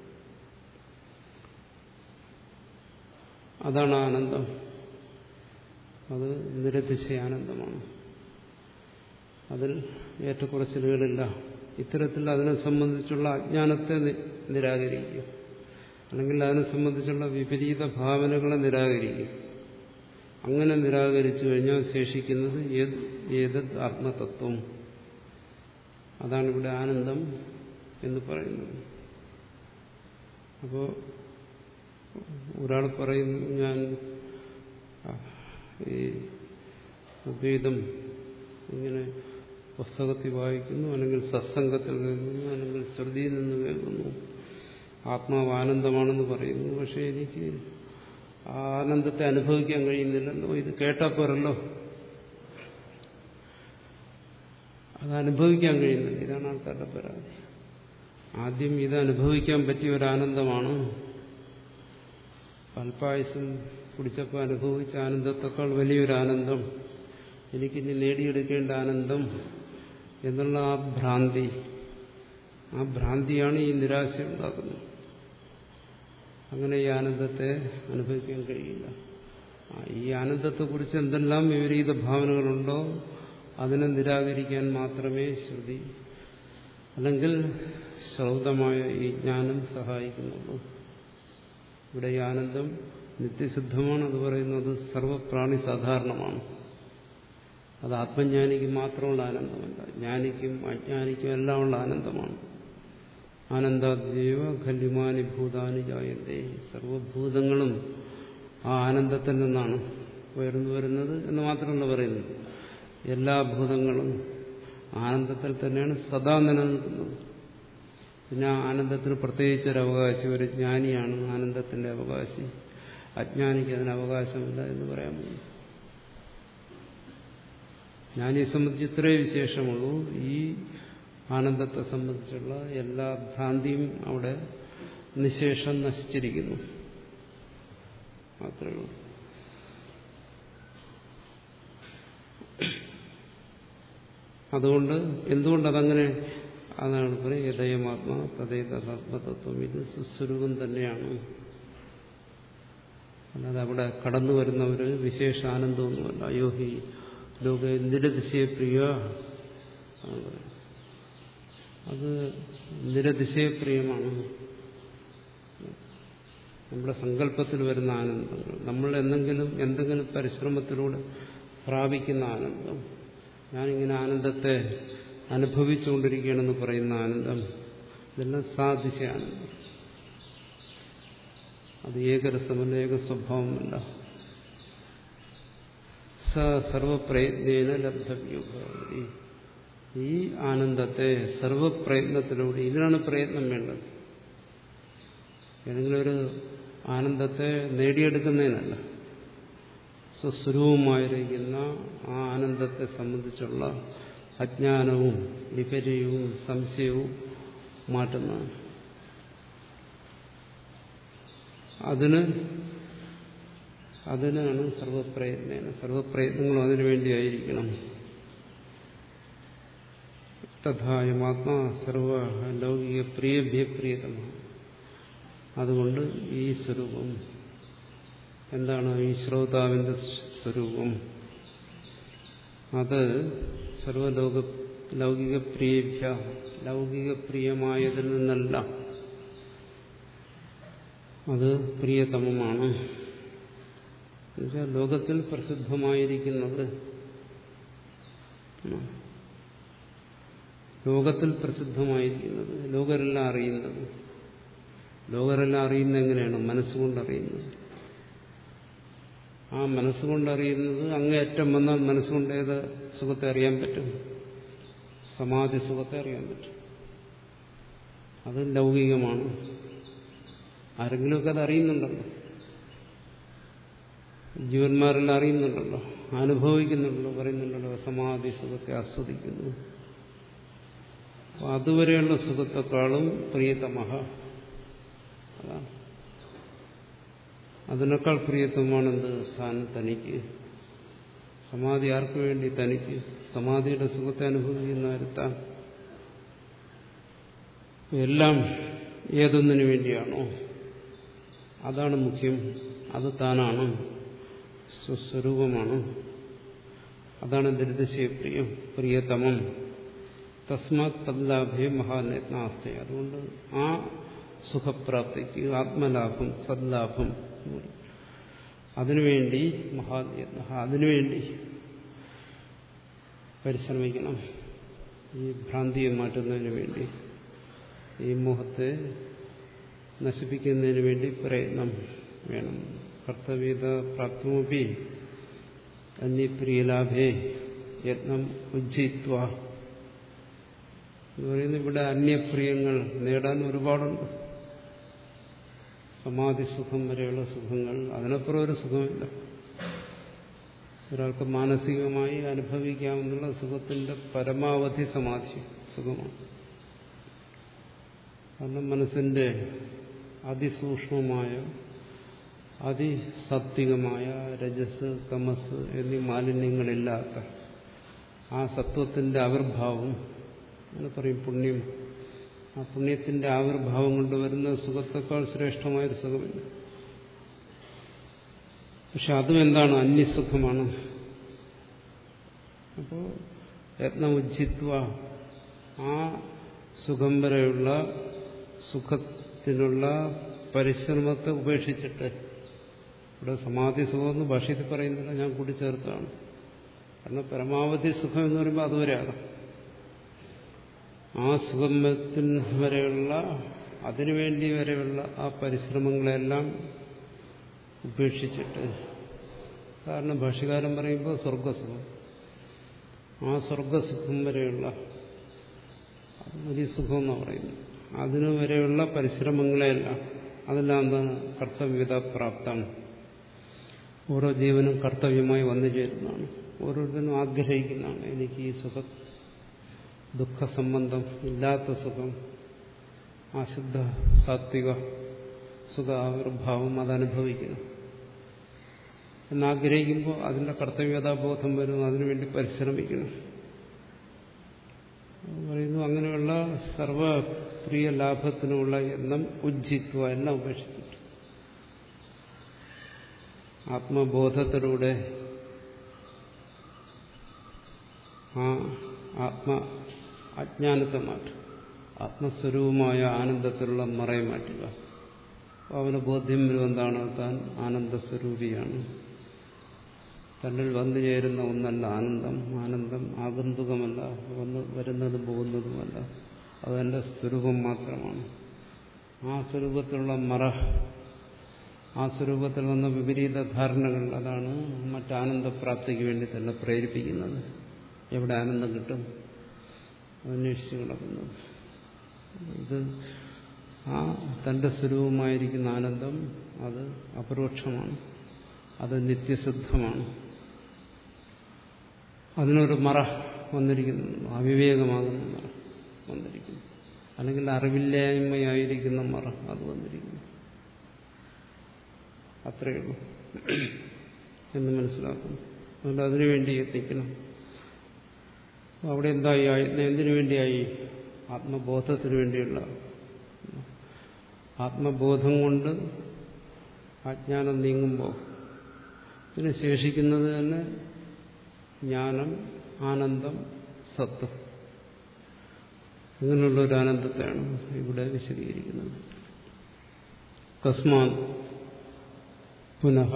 അതാണ് ആനന്ദം. അത് നിരതിശയ ആനന്ദമാണ്. അതിൽ ഏറ്റക്കുറച്ചിലുകളില്ല. ഇത്തരത്തിൽ അതിനെ സംബന്ധിച്ചുള്ള അജ്ഞാനത്തെ നിരാകരിക്കുക, അല്ലെങ്കിൽ അതിനെ സംബന്ധിച്ചുള്ള വിപരീത ഭാവനകളെ നിരാകരിക്കുക. അങ്ങനെ നിരാകരിച്ചു കഴിഞ്ഞാൽ ശേഷിക്കുന്നത് ഏത് ആത്മതത്വം. അതാണ് ഇവിടെ ആനന്ദം എന്ന് പറയുന്നത്. അപ്പോൾ ഒരാൾ പറയുന്നു, ഞാൻ ഈ അദ്വൈതം ഇങ്ങനെ പുസ്തകത്തിൽ വായിക്കുന്നു, അല്ലെങ്കിൽ സത്സംഗത്തിൽ കേൾക്കുന്നു, അല്ലെങ്കിൽ ശ്രുതിയിൽ നിന്ന് കേൾക്കുന്നു, ആത്മാവ് ആനന്ദമാണെന്ന് പറയുന്നു. പക്ഷെ എനിക്ക് ആ ആനന്ദത്തെ അനുഭവിക്കാൻ കഴിയുന്നില്ലല്ലോ. ഇത് കേട്ടാൽ പോരല്ലോ, അത് അനുഭവിക്കാൻ കഴിയുന്നില്ല. ഇതാണ് ആൾക്കാരുടെ പരാതി. ആദ്യം ഇത് അനുഭവിക്കാൻ പറ്റിയ ഒരാനന്ദമാണ്. അല്പായുസം കുടിച്ചപ്പോൾ അനുഭവിച്ച ആനന്ദത്തെക്കാൾ വലിയൊരാനന്ദം, എനിക്കിനി നേടിയെടുക്കേണ്ട ആനന്ദം എന്നുള്ള ആ ഭ്രാന്തി, ആ ഭ്രാന്തിയാണ് ഈ നിരാശ ഉണ്ടാക്കുന്നത്. അങ്ങനെ ഈ ആനന്ദത്തെ അനുഭവിക്കാൻ കഴിയില്ല. ഈ ആനന്ദത്തെക്കുറിച്ച് എന്തെല്ലാം വിപരീത ഭാവനകളുണ്ടോ അതിനെ നിരാകരിക്കാൻ മാത്രമേ ശ്രുതി അല്ലെങ്കിൽ ശ്രൗതമായ ഈ ജ്ഞാനം സഹായിക്കുന്നുള്ളൂ. ഇവിടെ ഈ ആനന്ദം നിത്യസിദ്ധമാണ്. അത് പറയുന്നത് സർവപ്രാണി സാധാരണമാണ്. അത് ആത്മജ്ഞാനിക്ക് മാത്രമുള്ള ആനന്ദമല്ല, ജ്ഞാനിക്കും അജ്ഞാനിക്കും എല്ലാം ഉള്ള ആനന്ദമാണ്. ആനന്ദാദ്യവ ഖല്യുമാനി ഭൂതാനി ജായന്തേ. സർവഭൂതങ്ങളും ആ ആനന്ദത്തിൽ നിന്നാണ് ഉയർന്നു വരുന്നത് എന്ന് മാത്രമല്ല പറയുന്നത്. എല്ലാ ഭൂതങ്ങളും ആനന്ദത്തിൽ തന്നെയാണ് സദാ നിലനിൽക്കുന്നത്. പിന്നെ ആ ആനന്ദത്തിന് പ്രത്യേകിച്ചൊരു അവകാശി, ഒരു ജ്ഞാനിയാണ് ആനന്ദത്തിന്റെ അവകാശി, അജ്ഞാനിക്ക് അതിന് അവകാശമില്ല എന്ന് പറയാൻ പോകുന്നു. ജ്ഞാനിയെ സംബന്ധിച്ച് ഇത്രയേ വിശേഷമുള്ളൂ. ഈ ആനന്ദത്തെ സംബന്ധിച്ചുള്ള എല്ലാ ഭ്രാന്തിയും അവിടെ നിശേഷം നശിച്ചിരിക്കുന്നു. മാത്രമേ ഉള്ളൂ. അതുകൊണ്ട് എന്തുകൊണ്ടതങ്ങനെ അതാണ് പറയും യഥയമാത്മാ തദേ തഥാത്മതത്വം. ഇത് സുസ്വരൂപം തന്നെയാണ്. അല്ലാതെ അവിടെ കടന്നു വരുന്ന ഒരു വിശേഷ ആനന്ദമൊന്നുമല്ല. അയ്യോ ഹി ലോക നിരതിശയ പ്രിയ, അത് നിരതിശയപ്രിയമാണ്. നമ്മുടെ സങ്കല്പത്തിൽ വരുന്ന ആനന്ദങ്ങൾ, നമ്മൾ എന്തെങ്കിലും എന്തെങ്കിലും പരിശ്രമത്തിലൂടെ പ്രാപിക്കുന്ന ആനന്ദം, ഞാനിങ്ങനെ ആനന്ദത്തെ അനുഭവിച്ചുകൊണ്ടിരിക്കുകയാണെന്ന് പറയുന്ന ആനന്ദം, ഇതെല്ലാം സാധിച്ച ആനന്ദം. അത് ഏകരസമല്ല, ഏക സ്വഭാവമല്ല. സ സർവപ്രയത്നേന ലബ്ധവ്യോ ഭവതി. ഈ ആനന്ദത്തെ സർവപ്രയത്നത്തിലൂടെ, ഇതിനാണ് പ്രയത്നം വേണ്ടത്. ഏതെങ്കിലും ഒരു ആനന്ദത്തെ നേടിയെടുക്കുന്നതിനല്ല, സ്വസ്വരൂപമായിരിക്കുന്ന ആ ആനന്ദത്തെ സംബന്ധിച്ചുള്ള അജ്ഞാനവും വിപര്യവും സംശയവും മാറ്റുന്നതാണ്. അതിന് അതിനാണ് സർവപ്രയത്നം. സർവപ്രയത്നങ്ങളും അതിനു വേണ്ടിയായിരിക്കണം. തഥായമാത്മാ സർവ ലൗകിക പ്രിയഭ്യ പ്രിയതമാണ്. അതുകൊണ്ട് ഈ സ്വരൂപം എന്താണ്? ഈ ശ്രോതാവിന്റെ സ്വരൂപം അത് സർവലോക ലൗകിക പ്രിയഭ്യ, ലൗകിക പ്രിയമായതിൽ നിന്നല്ല, അത് പ്രിയതമമാണ്. എന്നുവെച്ചാൽ ലോകത്തിൽ പ്രസിദ്ധമായിരിക്കുന്നത്, ലോകത്തിൽ പ്രസിദ്ധമായിരിക്കുന്നത്, ലോകരെല്ലാം അറിയുന്നത്. ലോകരെല്ലാം അറിയുന്നത് എങ്ങനെയാണ്? മനസ്സുകൊണ്ടറിയുന്നത്. ആ മനസ്സുകൊണ്ടറിയുന്നത് അങ്ങേയറ്റം വന്നാൽ മനസ്സുകൊണ്ട് ഏത് സുഖത്തെ അറിയാൻ പറ്റും? സമാധി സുഖത്തെ അറിയാൻ പറ്റും. അത് ലൗകികമാണ്. ആരെങ്കിലുമൊക്കെ അത് അറിയുന്നുണ്ടല്ലോ, ജീവന്മാരെല്ലാം അറിയുന്നുണ്ടല്ലോ, അനുഭവിക്കുന്നുണ്ടല്ലോ, പറയുന്നുണ്ടല്ലോ, സമാധി സുഖത്തെ ആസ്വദിക്കുന്നു. അതുവരെയുള്ള സുഖത്തെക്കാളും പ്രിയതമഹ, അതാണ് അതിനേക്കാൾ പ്രിയത്വമാണെന്ത്? താൻ തനിക്ക്. സമാധി ആർക്കു വേണ്ടി? തനിക്ക്. സമാധിയുടെ സുഖത്തെ അനുഭവിക്കുന്ന താൻ. എല്ലാം ഏതൊന്നിനു വേണ്ടിയാണോ അതാണ് മുഖ്യം. അത് താനാണ്, സ്വസ്വരൂപമാണ്. അതാണ് ദരിദ്രശയപ്രിയം, പ്രിയതമം. തസ്മാത് തദ്ലാഭേ മഹാനയത്നാസ്തി. അതുകൊണ്ട് ആ സുഖപ്രാപ്തിക്ക്, ആത്മലാഭം, സദ്ലാഭം, അതിനുവേണ്ടി മഹായത്ന, അതിനുവേണ്ടി പരിശ്രമിക്കണം. ഈ ഭ്രാന്തിയെ മാറ്റുന്നതിന് വേണ്ടി, ഈ മോഹത്തെ നശിപ്പിക്കുന്നതിന് വേണ്ടി പ്രയത്നം വേണം. കർത്തവ്യത പ്രാപ്തമപി അന്യപ്രിയലാഭേ യത്നം ഉജ്ജിത്വ എന്ന് പറയുന്നത്. ഇവിടെ അന്യപ്രിയങ്ങൾ നേടാൻ ഒരുപാടുണ്ട്. സമാധി സുഖം വരെയുള്ള സുഖങ്ങൾ, അതിനപ്പുറം ഒരു സുഖമില്ല. ഒരാൾക്ക് മാനസികമായി അനുഭവിക്കാവുന്ന സുഖത്തിന്റെ പരമാവധി സമാധി സുഖമാണ്. കാരണം മനസ്സിന്റെ അതിസൂക്ഷ്മമായ, അതിസാത്വികമായ രജസ്, തമസ് എന്നീ മാലിന്യങ്ങളില്ലാത്ത ആ സത്വത്തിന്റെ ആവിർഭാവം, അങ്ങനെ പറയും പുണ്യം. ആ പുണ്യത്തിന്റെ ആവിർഭാവം കൊണ്ട് വരുന്ന സുഖത്തെക്കാൾ ശ്രേഷ്ഠമായൊരു സുഖമില്ല. പക്ഷെ അതും എന്താണ്? അന്യസുഖമാണ്. അപ്പോ യത്ന ഉജ്ജിത്വ, ആ സുഖം വരെയുള്ള സുഖത്തിനുള്ള പരിശ്രമത്തെ ഉപേക്ഷിച്ചിട്ട്, ഇവിടെ സമാധി സുഖമെന്ന് ഭാഷ്യത്തിൽ പറയുന്നില്ല, ഞാൻ കൂട്ടിച്ചേർത്താണ്. കാരണം പരമാവധി സുഖം എന്ന് പറയുമ്പോൾ അതുവരെ ആകാം. ആ സുഖത്തിന് വരെയുള്ള, അതിനുവേണ്ടി വരെയുള്ള ആ പരിശ്രമങ്ങളെല്ലാം ഉപേക്ഷിച്ചിട്ട്, സാധാരണ ഭാഷ്യകാരൻ പറയുമ്പോൾ സ്വർഗസുഖം, ആ സ്വർഗസുഖം വരെയുള്ള വലിയ സുഖം എന്നാണ് പറയുന്നത്. അതിനു വരെയുള്ള പരിശ്രമങ്ങളെല്ലാം, അതെല്ലാം എന്താണ്? കർത്തവ്യത പ്രാപ്തം. ഓരോ ജീവനും കർത്തവ്യമായി വന്നു ചേരുന്നതാണ്. ഓരോരുത്തരും ആഗ്രഹിക്കുന്നതാണ്, എനിക്ക് ഈ സുഖം, ദുഃഖസംബന്ധം ഇല്ലാത്ത സുഖം, അശുദ്ധ സാത്വിക സുഖ ആവിർഭാവം അതനുഭവിക്കുന്നു എന്നാഗ്രഹിക്കുമ്പോൾ അതിന്റെ കർത്തവ്യതാബോധം വരും, അതിനുവേണ്ടി പരിശ്രമിക്കണം. സർവപ്രിയ ലാഭത്തിനുള്ള യത്നം ഉജ്ജിത്വ എല്ലാം ഉപേക്ഷിച്ചിട്ട് ആത്മബോധത്തിലൂടെ ആ ആത്മ അജ്ഞാനത്തെ മാറ്റുക, ആത്മസ്വരൂപമായ ആനന്ദത്തിലുള്ള മറയെ മാറ്റുക. അവന് ബോധ്യം വരും എന്താണ്, താൻ ആനന്ദസ്വരൂപിയാണ്. തന്നിൽ വന്നു ചേരുന്ന ഒന്നല്ല ആനന്ദം. ആനന്ദം ആഗന്തുകമല്ല, വന്ന് വരുന്നതും പോകുന്നതുമല്ല. അതെന്റെ സ്വരൂപം മാത്രമാണ്. ആ സ്വരൂപത്തിലുള്ള മറ, ആ സ്വരൂപത്തിൽ വന്ന വിപരീത ധാരണകൾ, അതാണ് മറ്റാനന്ദപ്രാപ്തിക്ക് വേണ്ടി തന്നെ പ്രേരിപ്പിക്കുന്നത്. എവിടെ ആനന്ദം കിട്ടും അന്വേഷിച്ച് കിടക്കുന്നത്. ഇത് ആ തന്റെ സ്വരൂപമായിരിക്കുന്ന ആനന്ദം അത് അപരോക്ഷമാണ്, അത് നിത്യസിദ്ധമാണ്. അതിനൊരു മറ വന്നിരിക്കുന്നു, അവിവേകമാകുന്ന മറ വന്നിരിക്കുന്നു, അല്ലെങ്കിൽ അറിവില്ലായ്മയായിരിക്കുന്ന മറ അത് വന്നിരിക്കുന്നു. അത്രയേ ഉള്ളൂ എന്ന് മനസ്സിലാക്കുന്നു. അതുകൊണ്ട് അതിനുവേണ്ടി യത്നിക്കണം. അവിടെ എന്തായി യത്നം? എന്തിനു വേണ്ടിയായി? ആത്മബോധത്തിനു വേണ്ടിയുള്ള. ആത്മബോധം കൊണ്ട് അജ്ഞാനം നീങ്ങുമ്പോൾ ഇതിന് ശേഷിക്കുന്നത് തന്നെ ജ്ഞാനം, ആനന്ദം, സത്ത്. ഇങ്ങനെയുള്ള ഒരു ആനന്ദത്തെയാണ് ഇവിടെ വിശദീകരിക്കുന്നത്. തസ്മാത് പുനഃ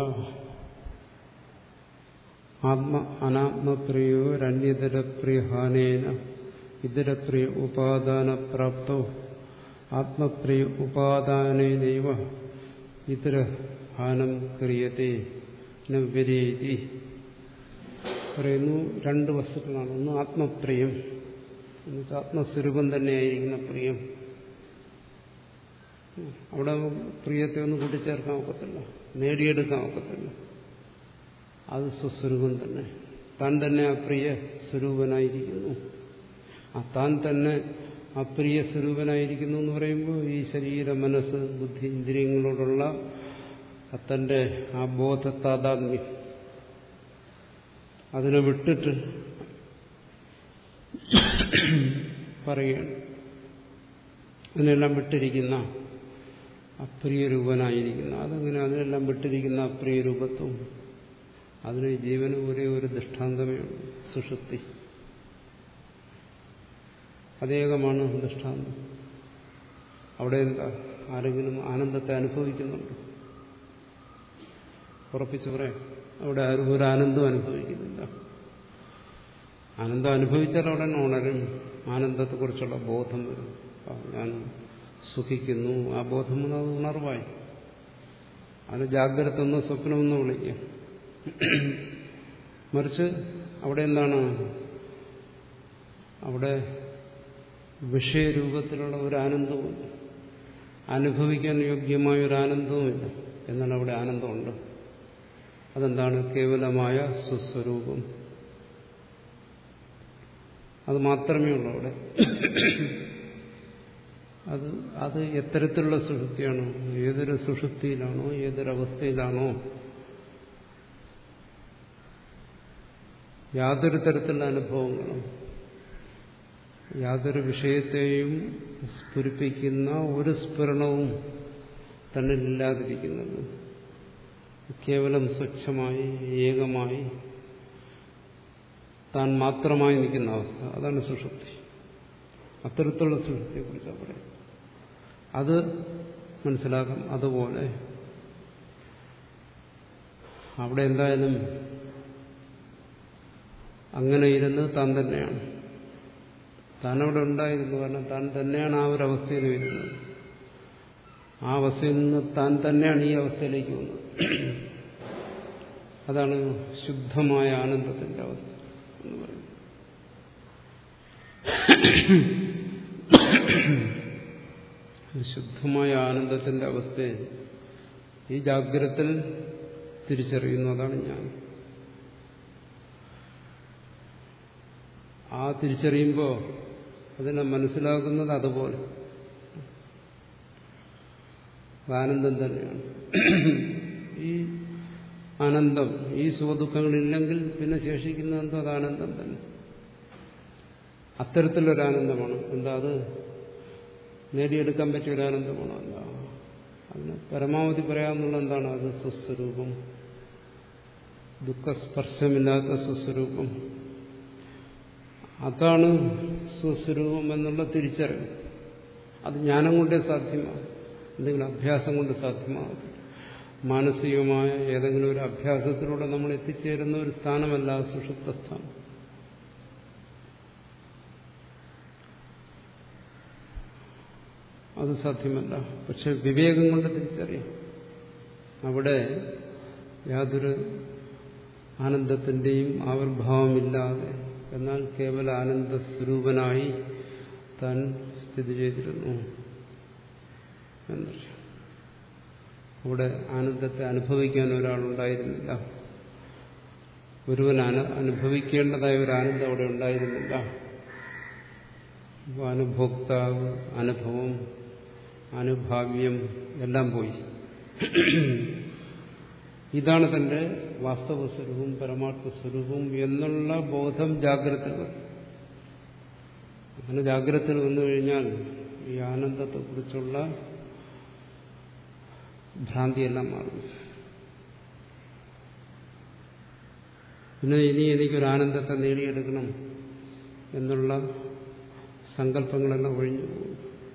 ആത്മ അനാത്മപ്രിയോ രണ്യതരപ്രിയഹാനേന ഇതരപ്രിയ ഉപാദാനപ്രാപ്തോ ആത്മപ്രിയ ഉപാദാനേനൈവ ഇതരഹാനം ക്രിയതേ ന വിപരീതി. പറയുന്നു, രണ്ട് വസ്തുക്കളാണ്. ഒന്ന് ആത്മപ്രിയം, എന്നുവെച്ചാൽ ആത്മസ്വരൂപം തന്നെയായിരിക്കുന്ന പ്രിയം. അവിടെ പ്രിയത്തെ ഒന്നും കൂട്ടിച്ചേർക്കാൻ ഒക്കത്തില്ല, നേടിയെടുക്കാൻ ഒക്കത്തില്ല. അത് സ്വസ്വരൂപം തന്നെ, താൻ തന്നെ ആ പ്രിയ സ്വരൂപനായിരിക്കുന്നു. ആ താൻ തന്നെ അപ്രിയ സ്വരൂപനായിരിക്കുന്നു എന്ന് പറയുമ്പോൾ ഈ ശരീര, മനസ്സ്, ബുദ്ധി, ഇന്ദ്രിയങ്ങളോടുള്ള തന്റെ ആ ബോധ താതാത്മ്യം അതിനെ വിട്ടിട്ട് പറയുകയാണ്. അതിനെല്ലാം വിട്ടിരിക്കുന്ന അപ്രിയ രൂപനായിരിക്കുന്ന, അതങ്ങനെ അതിനെല്ലാം വിട്ടിരിക്കുന്ന അപ്രിയ രൂപത്വം, അതിന് ജീവന് ഒരേ ഒരു ദൃഷ്ടാന്തമേ ഉള്ളൂ, സുഷുപ്തി. അതേകമാണ് ദൃഷ്ടാന്തം. അവിടെ എന്താ, ആരെങ്കിലും ആനന്ദത്തെ അനുഭവിക്കുന്നുണ്ടോ? ഉറപ്പിച്ചു പറയാം, അവിടെ ആരും ഒരു ആനന്ദം അനുഭവിക്കുന്നില്ല. ആനന്ദം അനുഭവിച്ചാൽ അവിടെ ഉണരും, ആനന്ദത്തെക്കുറിച്ചുള്ള ബോധം വരും. ഞാൻ സുഖിക്കുന്നു, ആ ബോധം വന്നത് അത് ഉണർവായി. അത് ജാഗ്രത എന്നോ സ്വപ്നമെന്നോ വിളിക്കാം. മറിച്ച് അവിടെ എന്താണ്, അവിടെ വിഷയരൂപത്തിലുള്ള ഒരു ആനന്ദവുമില്ല, അനുഭവിക്കാൻ യോഗ്യമായ ഒരു ആനന്ദവുമില്ല. എന്നാൽ അവിടെ ആനന്ദമുണ്ട്. അതെന്താണ്? കേവലമായ സ്വസ്വരൂപം. അത് മാത്രമേ ഉള്ളൂ അവിടെ. അത് അത് എത്തരത്തിലുള്ള സുഷുപ്തിയാണോ, ഏതൊരു സുഷുപ്തിയിലാണോ, ഏതൊരവസ്ഥയിലാണോ യാതൊരു തരത്തിലുള്ള അനുഭവങ്ങളും യാതൊരു വിഷയത്തെയും സ്ഫുരിപ്പിക്കുന്ന ഒരു സ്ഫുരണവും തന്നിലില്ലാതിരിക്കുന്നത്, കേവലം സ്വച്ഛമായി ഏകമായി താൻ മാത്രമായി നിൽക്കുന്ന അവസ്ഥ, അതാണ് സുഷുപ്തി. അത്തരത്തിലുള്ള സുഷുപ്തിയെ കുറിച്ചാണ് പറയുന്നത്. അത് മനസ്സിലാക്കാം. അതുപോലെ അവിടെ എന്തായാലും അങ്ങനെ ഇരുന്നത് താൻ തന്നെയാണ്. താനവിടെ ഉണ്ടായിരുന്നു, കാരണം താൻ തന്നെയാണ് ആ ഒരു അവസ്ഥയിൽ വരുന്നത്. ആ അവസ്ഥയിൽ നിന്ന് താൻ തന്നെയാണ് ഈ അവസ്ഥയിലേക്ക് വന്നത്. അതാണ് ശുദ്ധമായ ആനന്ദത്തിന്റെ അവസ്ഥ എന്ന് പറയുന്നത്. ശുദ്ധമായ ആനന്ദത്തിന്റെ അവസ്ഥയെ ഈ ജാഗ്രതയിൽ തിരിച്ചറിയുന്നു. അതാണ് ഞാൻ. ആ തിരിച്ചറിയുമ്പോൾ അതിനെ മനസ്സിലാക്കുന്നത് അതുപോലെ ആനന്ദം തന്നെയാണ്. ഈ ആനന്ദം, ഈ സുഖദുഃഖങ്ങളില്ലെങ്കിൽ പിന്നെ ശേഷിക്കുന്ന എന്തോ അത് ആനന്ദം തന്നെ. അത്തരത്തിലൊരാനന്ദമാണ്. എന്താ അത്? നേടിയെടുക്കാൻ പറ്റിയ ഒരു ആനന്ദമാണ്. അല്ല, അതിന് പരമാവധി പറയാമെന്നുള്ള എന്താണ്? അത് സ്വസ്വരൂപം, ദുഃഖസ്പർശമില്ലാത്ത സ്വസ്വരൂപം. അതാണ് സ്വസ്വരൂപം എന്നുള്ള തിരിച്ചറിവ്. അത് ജ്ഞാനം കൊണ്ടേ സാധ്യമാകും, എന്തെങ്കിലും അഭ്യാസം കൊണ്ട് സാധ്യമാകും. മാനസികമായ ഏതെങ്കിലും ഒരു അഭ്യാസത്തിലൂടെ നമ്മൾ എത്തിച്ചേരുന്ന ഒരു സ്ഥാനമല്ല സുഷുപ്ത സ്ഥാനം. അത് സാധ്യമല്ല. പക്ഷെ വിവേകം കൊണ്ട് തിരിച്ചറിയാം. അവിടെ യാതൊരു ആനന്ദത്തിന്റെയും ആവിർഭാവമില്ലാതെ, എന്നാൽ കേവല ആനന്ദസ്വരൂപനായി താൻ സ്ഥിതി ചെയ്തിരുന്നു എന്നറിയാം. അവിടെ ആനന്ദത്തെ അനുഭവിക്കാൻ ഒരാളുണ്ടായിരുന്നില്ല. ഒരുവൻ അനുഭവിക്കേണ്ടതായ ഒരു ആനന്ദം അവിടെ ഉണ്ടായിരുന്നില്ല. അനുഭോക്താവ്, അനുഭവം, അനുഭാവ്യം എല്ലാം പോയി. ഇതാണ് തന്റെ വാസ്തവ സ്വരൂപം, പരമാർത്ഥ സ്വരൂപം എന്നുള്ള ബോധം ജാഗ്രത. അങ്ങനെ ജാഗ്രത വന്നു കഴിഞ്ഞാൽ ഈ ആനന്ദത്തെക്കുറിച്ചുള്ള ഭ്രാന്തിയെല്ലാം മാറും. പിന്നെ ഇനി എനിക്കൊരു ആനന്ദത്തെ നേടിയെടുക്കണം എന്നുള്ള സങ്കല്പങ്ങളെല്ലാം ഒഴിഞ്ഞു പോകും.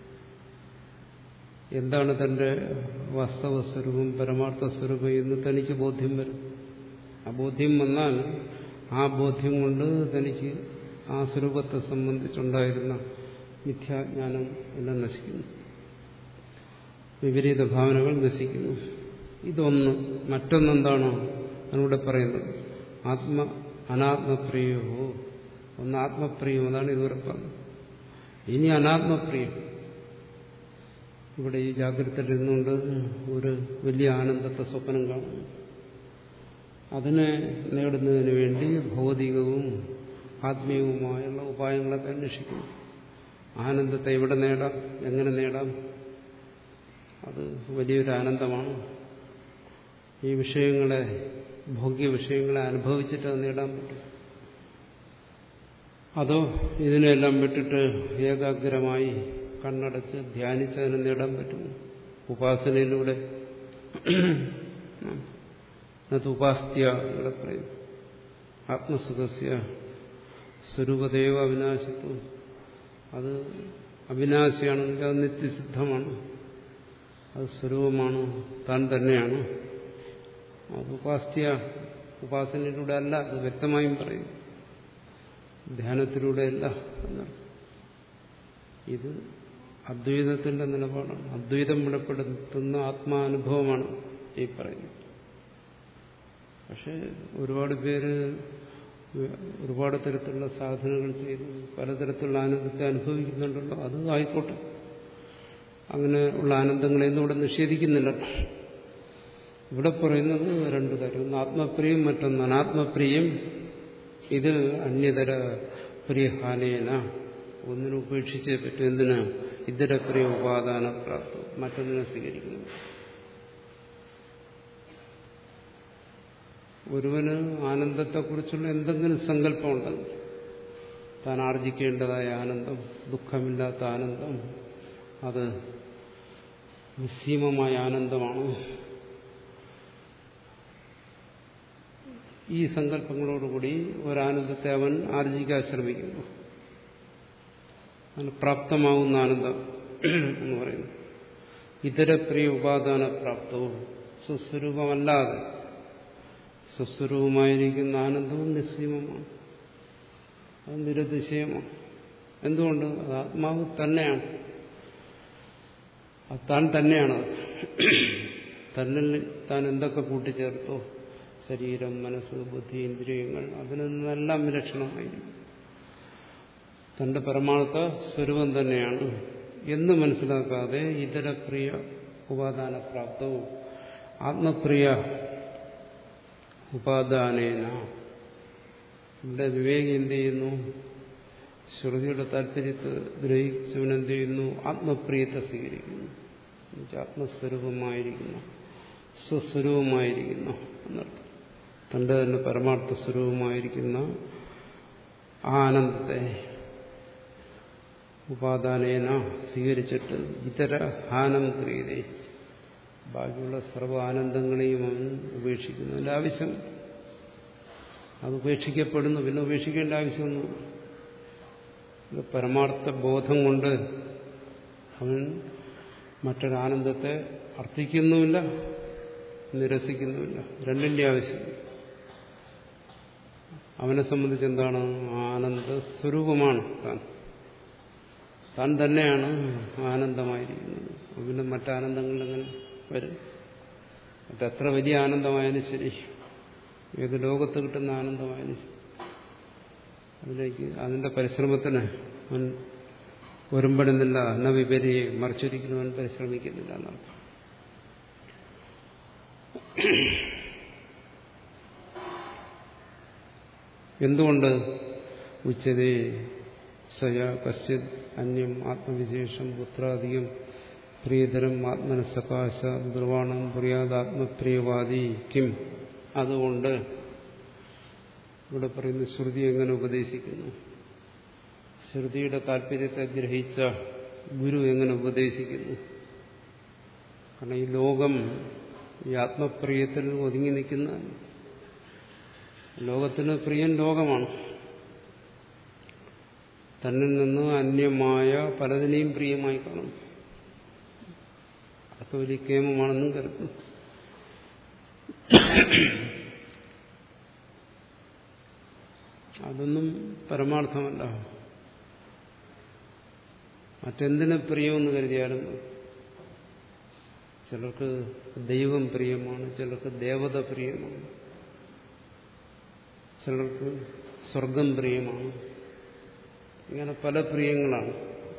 എന്താണ് തന്റെ വാസ്തവ സ്വരൂപം, പരമാർത്ഥ സ്വരൂപം എന്ന് തനിക്ക് ബോധ്യം വരും. ആ ബോധ്യം വന്നാൽ ആ ബോധ്യം കൊണ്ട് തനിക്ക് ആ സ്വരൂപത്തെ സംബന്ധിച്ചുണ്ടായിരുന്ന മിഥ്യാജ്ഞാനം എല്ലാം നശിക്കുന്നു, വിപരീത ഭാവനകൾ നശിക്കുന്നു. ഇതൊന്ന്. മറ്റൊന്നെന്താണോ അതിലൂടെ പറയുന്നത്? ആത്മ അനാത്മപ്രിയോ. ഒന്ന് ആത്മപ്രിയം, അതാണ് ഇതുവരെ പറഞ്ഞത്. ഇനി അനാത്മപ്രിയം. ഇവിടെ ഈ ജാഗ്രതയിൽ ഇരുന്നുകൊണ്ട് ഒരു വലിയ ആനന്ദത്തെ സ്വപ്നം കാണുന്നു. അതിനെ നേടുന്നതിന് വേണ്ടി ഭൗതികവും ആത്മീയവുമായുള്ള ഉപായങ്ങളൊക്കെ അന്വേഷിക്കുന്നു. ആനന്ദത്തെ എവിടെ നേടാം, എങ്ങനെ നേടാം? അത് വലിയൊരു ആനന്ദമാണ്. ഈ വിഷയങ്ങളെ, ഭോഗ്യ വിഷയങ്ങളെ അനുഭവിച്ചിട്ട് അത് നേടാൻ പറ്റും. അതോ ഇതിനെല്ലാം വിട്ടിട്ട് ഏകാഗ്രമായി കണ്ണടച്ച് ധ്യാനിച്ച് അതിനെ നേടാൻ പറ്റുമോ? ഉപാസനയിലൂടെ. അത് ഉപാസ്ത്യ ഇവിടെ പറയും. ആത്മസുഖസ്യ സ്വരൂപദേവ അവിനാശിത്വം. അത് അവിനാശിയാണെങ്കിൽ അത് നിത്യസിദ്ധമാണ്, അത് സ്വരൂപമാണ്, താൻ തന്നെയാണ്. അത് ഉപാസ്ത്യ, ഉപാസനയിലൂടെ അല്ല, അത് വ്യക്തമായും പറയും. ധ്യാനത്തിലൂടെയല്ല എന്നർത്ഥം. ഇത് അദ്വൈതത്തിന്റെ നിലപാടാണ്. അദ്വൈതം വെളിപ്പെടുത്തുന്ന ആത്മാനുഭവമാണ് ഈ പറയുന്നത്. പക്ഷെ ഒരുപാട് പേര് ഒരുപാട് തരത്തിലുള്ള സാധനകൾ ചെയ്ത് പലതരത്തിലുള്ള ആനന്ദത്തെ അനുഭവിക്കുന്നുണ്ടല്ലോ. അത് ആയിക്കോട്ടെ, അങ്ങനെ ഉള്ള ആനന്ദങ്ങളെയൊന്നും ഇവിടെ നിഷേധിക്കുന്നില്ല. ഇവിടെ പറയുന്നത് രണ്ടു കാര്യം. ഒന്ന് ആത്മപ്രിയം, മറ്റൊന്ന് അനാത്മപ്രിയം. ഇത് അന്യതര പ്രിയഹാനേന, ഒന്നിനെ ഉപേക്ഷിച്ചേ പറ്റും. എന്തിന്? ഇതര പ്രിയ ഉപാദാന പ്രാപ്തം, മറ്റൊന്നിനെ സ്വീകരിക്കുന്നു. ഒരുവന് ആനന്ദത്തെക്കുറിച്ചുള്ള എന്തെങ്കിലും സങ്കല്പമുണ്ടെങ്കിൽ, താൻ ആർജിക്കേണ്ടതായ ആനന്ദം, ദുഃഖമില്ലാത്ത ആനന്ദം, അത് നിസ്സീമമായ ആനന്ദമാണ്. ഈ സങ്കല്പങ്ങളോടുകൂടി ഒരാനന്ദത്തെ അവൻ ആർജിക്കാൻ ശ്രമിക്കുന്നു. അതിന് പ്രാപ്തമാകുന്ന ആനന്ദം എന്ന് പറയുന്നു. ഇതര പ്രിയ ഉപാദാന പ്രാപ്തവും, സ്വസ്വരൂപമല്ലാതെ സ്വസ്വരൂപമായിരിക്കുന്ന ആനന്ദവും നിസ്സീമമാണ്, അത് നിരതിശയമാണ്. എന്തുകൊണ്ട്? അത് ആത്മാവ് തന്നെയാണ്, അത് താൻ തന്നെയാണ്. തന്നിൽ താൻ എന്തൊക്കെ കൂട്ടിച്ചേർത്തോ, ശരീരം, മനസ്സ്, ബുദ്ധി, ഇന്ദ്രിയങ്ങൾ, അതിൽ നിന്നെല്ലാം വിലക്ഷണമായിരിക്കും. തന്റെ പരമാർത്ഥ സ്വരൂപം തന്നെയാണ് എന്ന് മനസ്സിലാക്കാതെ ഇതര പ്രിയ ഉപാദാന പ്രാപ്തവും ആത്മപ്രിയ ഉപാദാനേന, ഇവിടെ വിവേകി എന്ത് ചെയ്യുന്നു? ശ്രുതിയുടെ താല്പര്യത്തെ ഗ്രഹിച്ചവനെന്ത് ചെയ്യുന്നു? ആത്മപ്രിയത്തെ സ്വീകരിക്കുന്നു. ആത്മസ്വരൂപമായിരിക്കുന്നു, സ്വസ്വരൂപമായിരിക്കുന്നു എന്നർത്ഥം. തന്റെ തന്നെ പരമാർത്ഥ സ്വരൂപമായിരിക്കുന്ന ആ ആനന്ദത്തെ ഉപാദാനേന സ്വീകരിച്ചിട്ട് ഇതര ഹാനം ക്രിയതേ, ബാക്കിയുള്ള സർവ്വ ആനന്ദങ്ങളെയും അവൻ ഉപേക്ഷിക്കുന്നു. അതിൻ്റെ ആവശ്യം അത് ഉപേക്ഷിക്കപ്പെടുന്നു. പിന്നെ ഉപേക്ഷിക്കേണ്ട ആവശ്യമൊന്നും ഇത് പരമാർത്ഥ ബോധം കൊണ്ട് അവൻ മറ്റൊരാനന്ദത്തെ അർത്ഥിക്കുന്നുമില്ല, നിരസിക്കുന്നുമില്ല. രണ്ടിൻ്റെ ആവശ്യം. അവനെ സംബന്ധിച്ച് എന്താണ്? ആനന്ദ സ്വരൂപമാണ് താൻ. താൻ തന്നെയാണ് ആനന്ദമായിരിക്കുന്നത്. പിന്നെ മറ്റാനന്ദങ്ങളിലെങ്ങനെ വരും? മറ്റെത്ര വലിയ ആനന്ദമായാലും ശരി, ഏത് ലോകത്ത് കിട്ടുന്ന ആനന്ദമായാലും ശരി, അതിലേക്ക് അതിന്റെ പരിശ്രമത്തിന് അവൻ ഒരുമ്പെടുന്നില്ല. എന്ന വിപരിയെ മറിച്ചൊരിക്കലും അവൻ പരിശ്രമിക്കുന്നില്ല എന്നർത്ഥം. എന്തുകൊണ്ട്? ഉച്ചതേ സയ കശ്ചിത് അന്യം ആത്മവിശേഷം പുത്രാധികം പ്രിയതരം ആത്മനസകാശ ബ്രുവാണം പുര്യാദാത്മപ്രിയവാദി കിം. അതുകൊണ്ട് ഇവിടെ പറയുന്ന ശ്രുതി എങ്ങനെ ഉപദേശിക്കുന്നു, ശ്രുതിയുടെ താല്പര്യത്തെ ഗ്രഹിച്ച ഗുരു എങ്ങനെ ഉപദേശിക്കുന്നു. കാരണം ഈ ലോകം ഈ ആത്മപ്രിയത്തിൽ ഒതുങ്ങി നിൽക്കുന്ന, ലോകത്തിന് പ്രിയൻ ലോകമാണ്. തന്നിൽ നിന്ന് അന്യമായ പലതിനെയും പ്രിയമായി കാണും. അത് വലിയ കേമമാണെന്നും കരുതുന്നു. അതൊന്നും പരമാർത്ഥമല്ല. മറ്റെന്തിനെ പ്രിയമെന്ന് കരുതിയാലും, ചിലർക്ക് ദൈവം പ്രിയമാണ്, ചിലർക്ക് ദേവത പ്രിയമാണ്, ചിലർക്ക് സ്വർഗം പ്രിയമാണ്. ഇങ്ങനെ പല പ്രിയങ്ങളാണ്.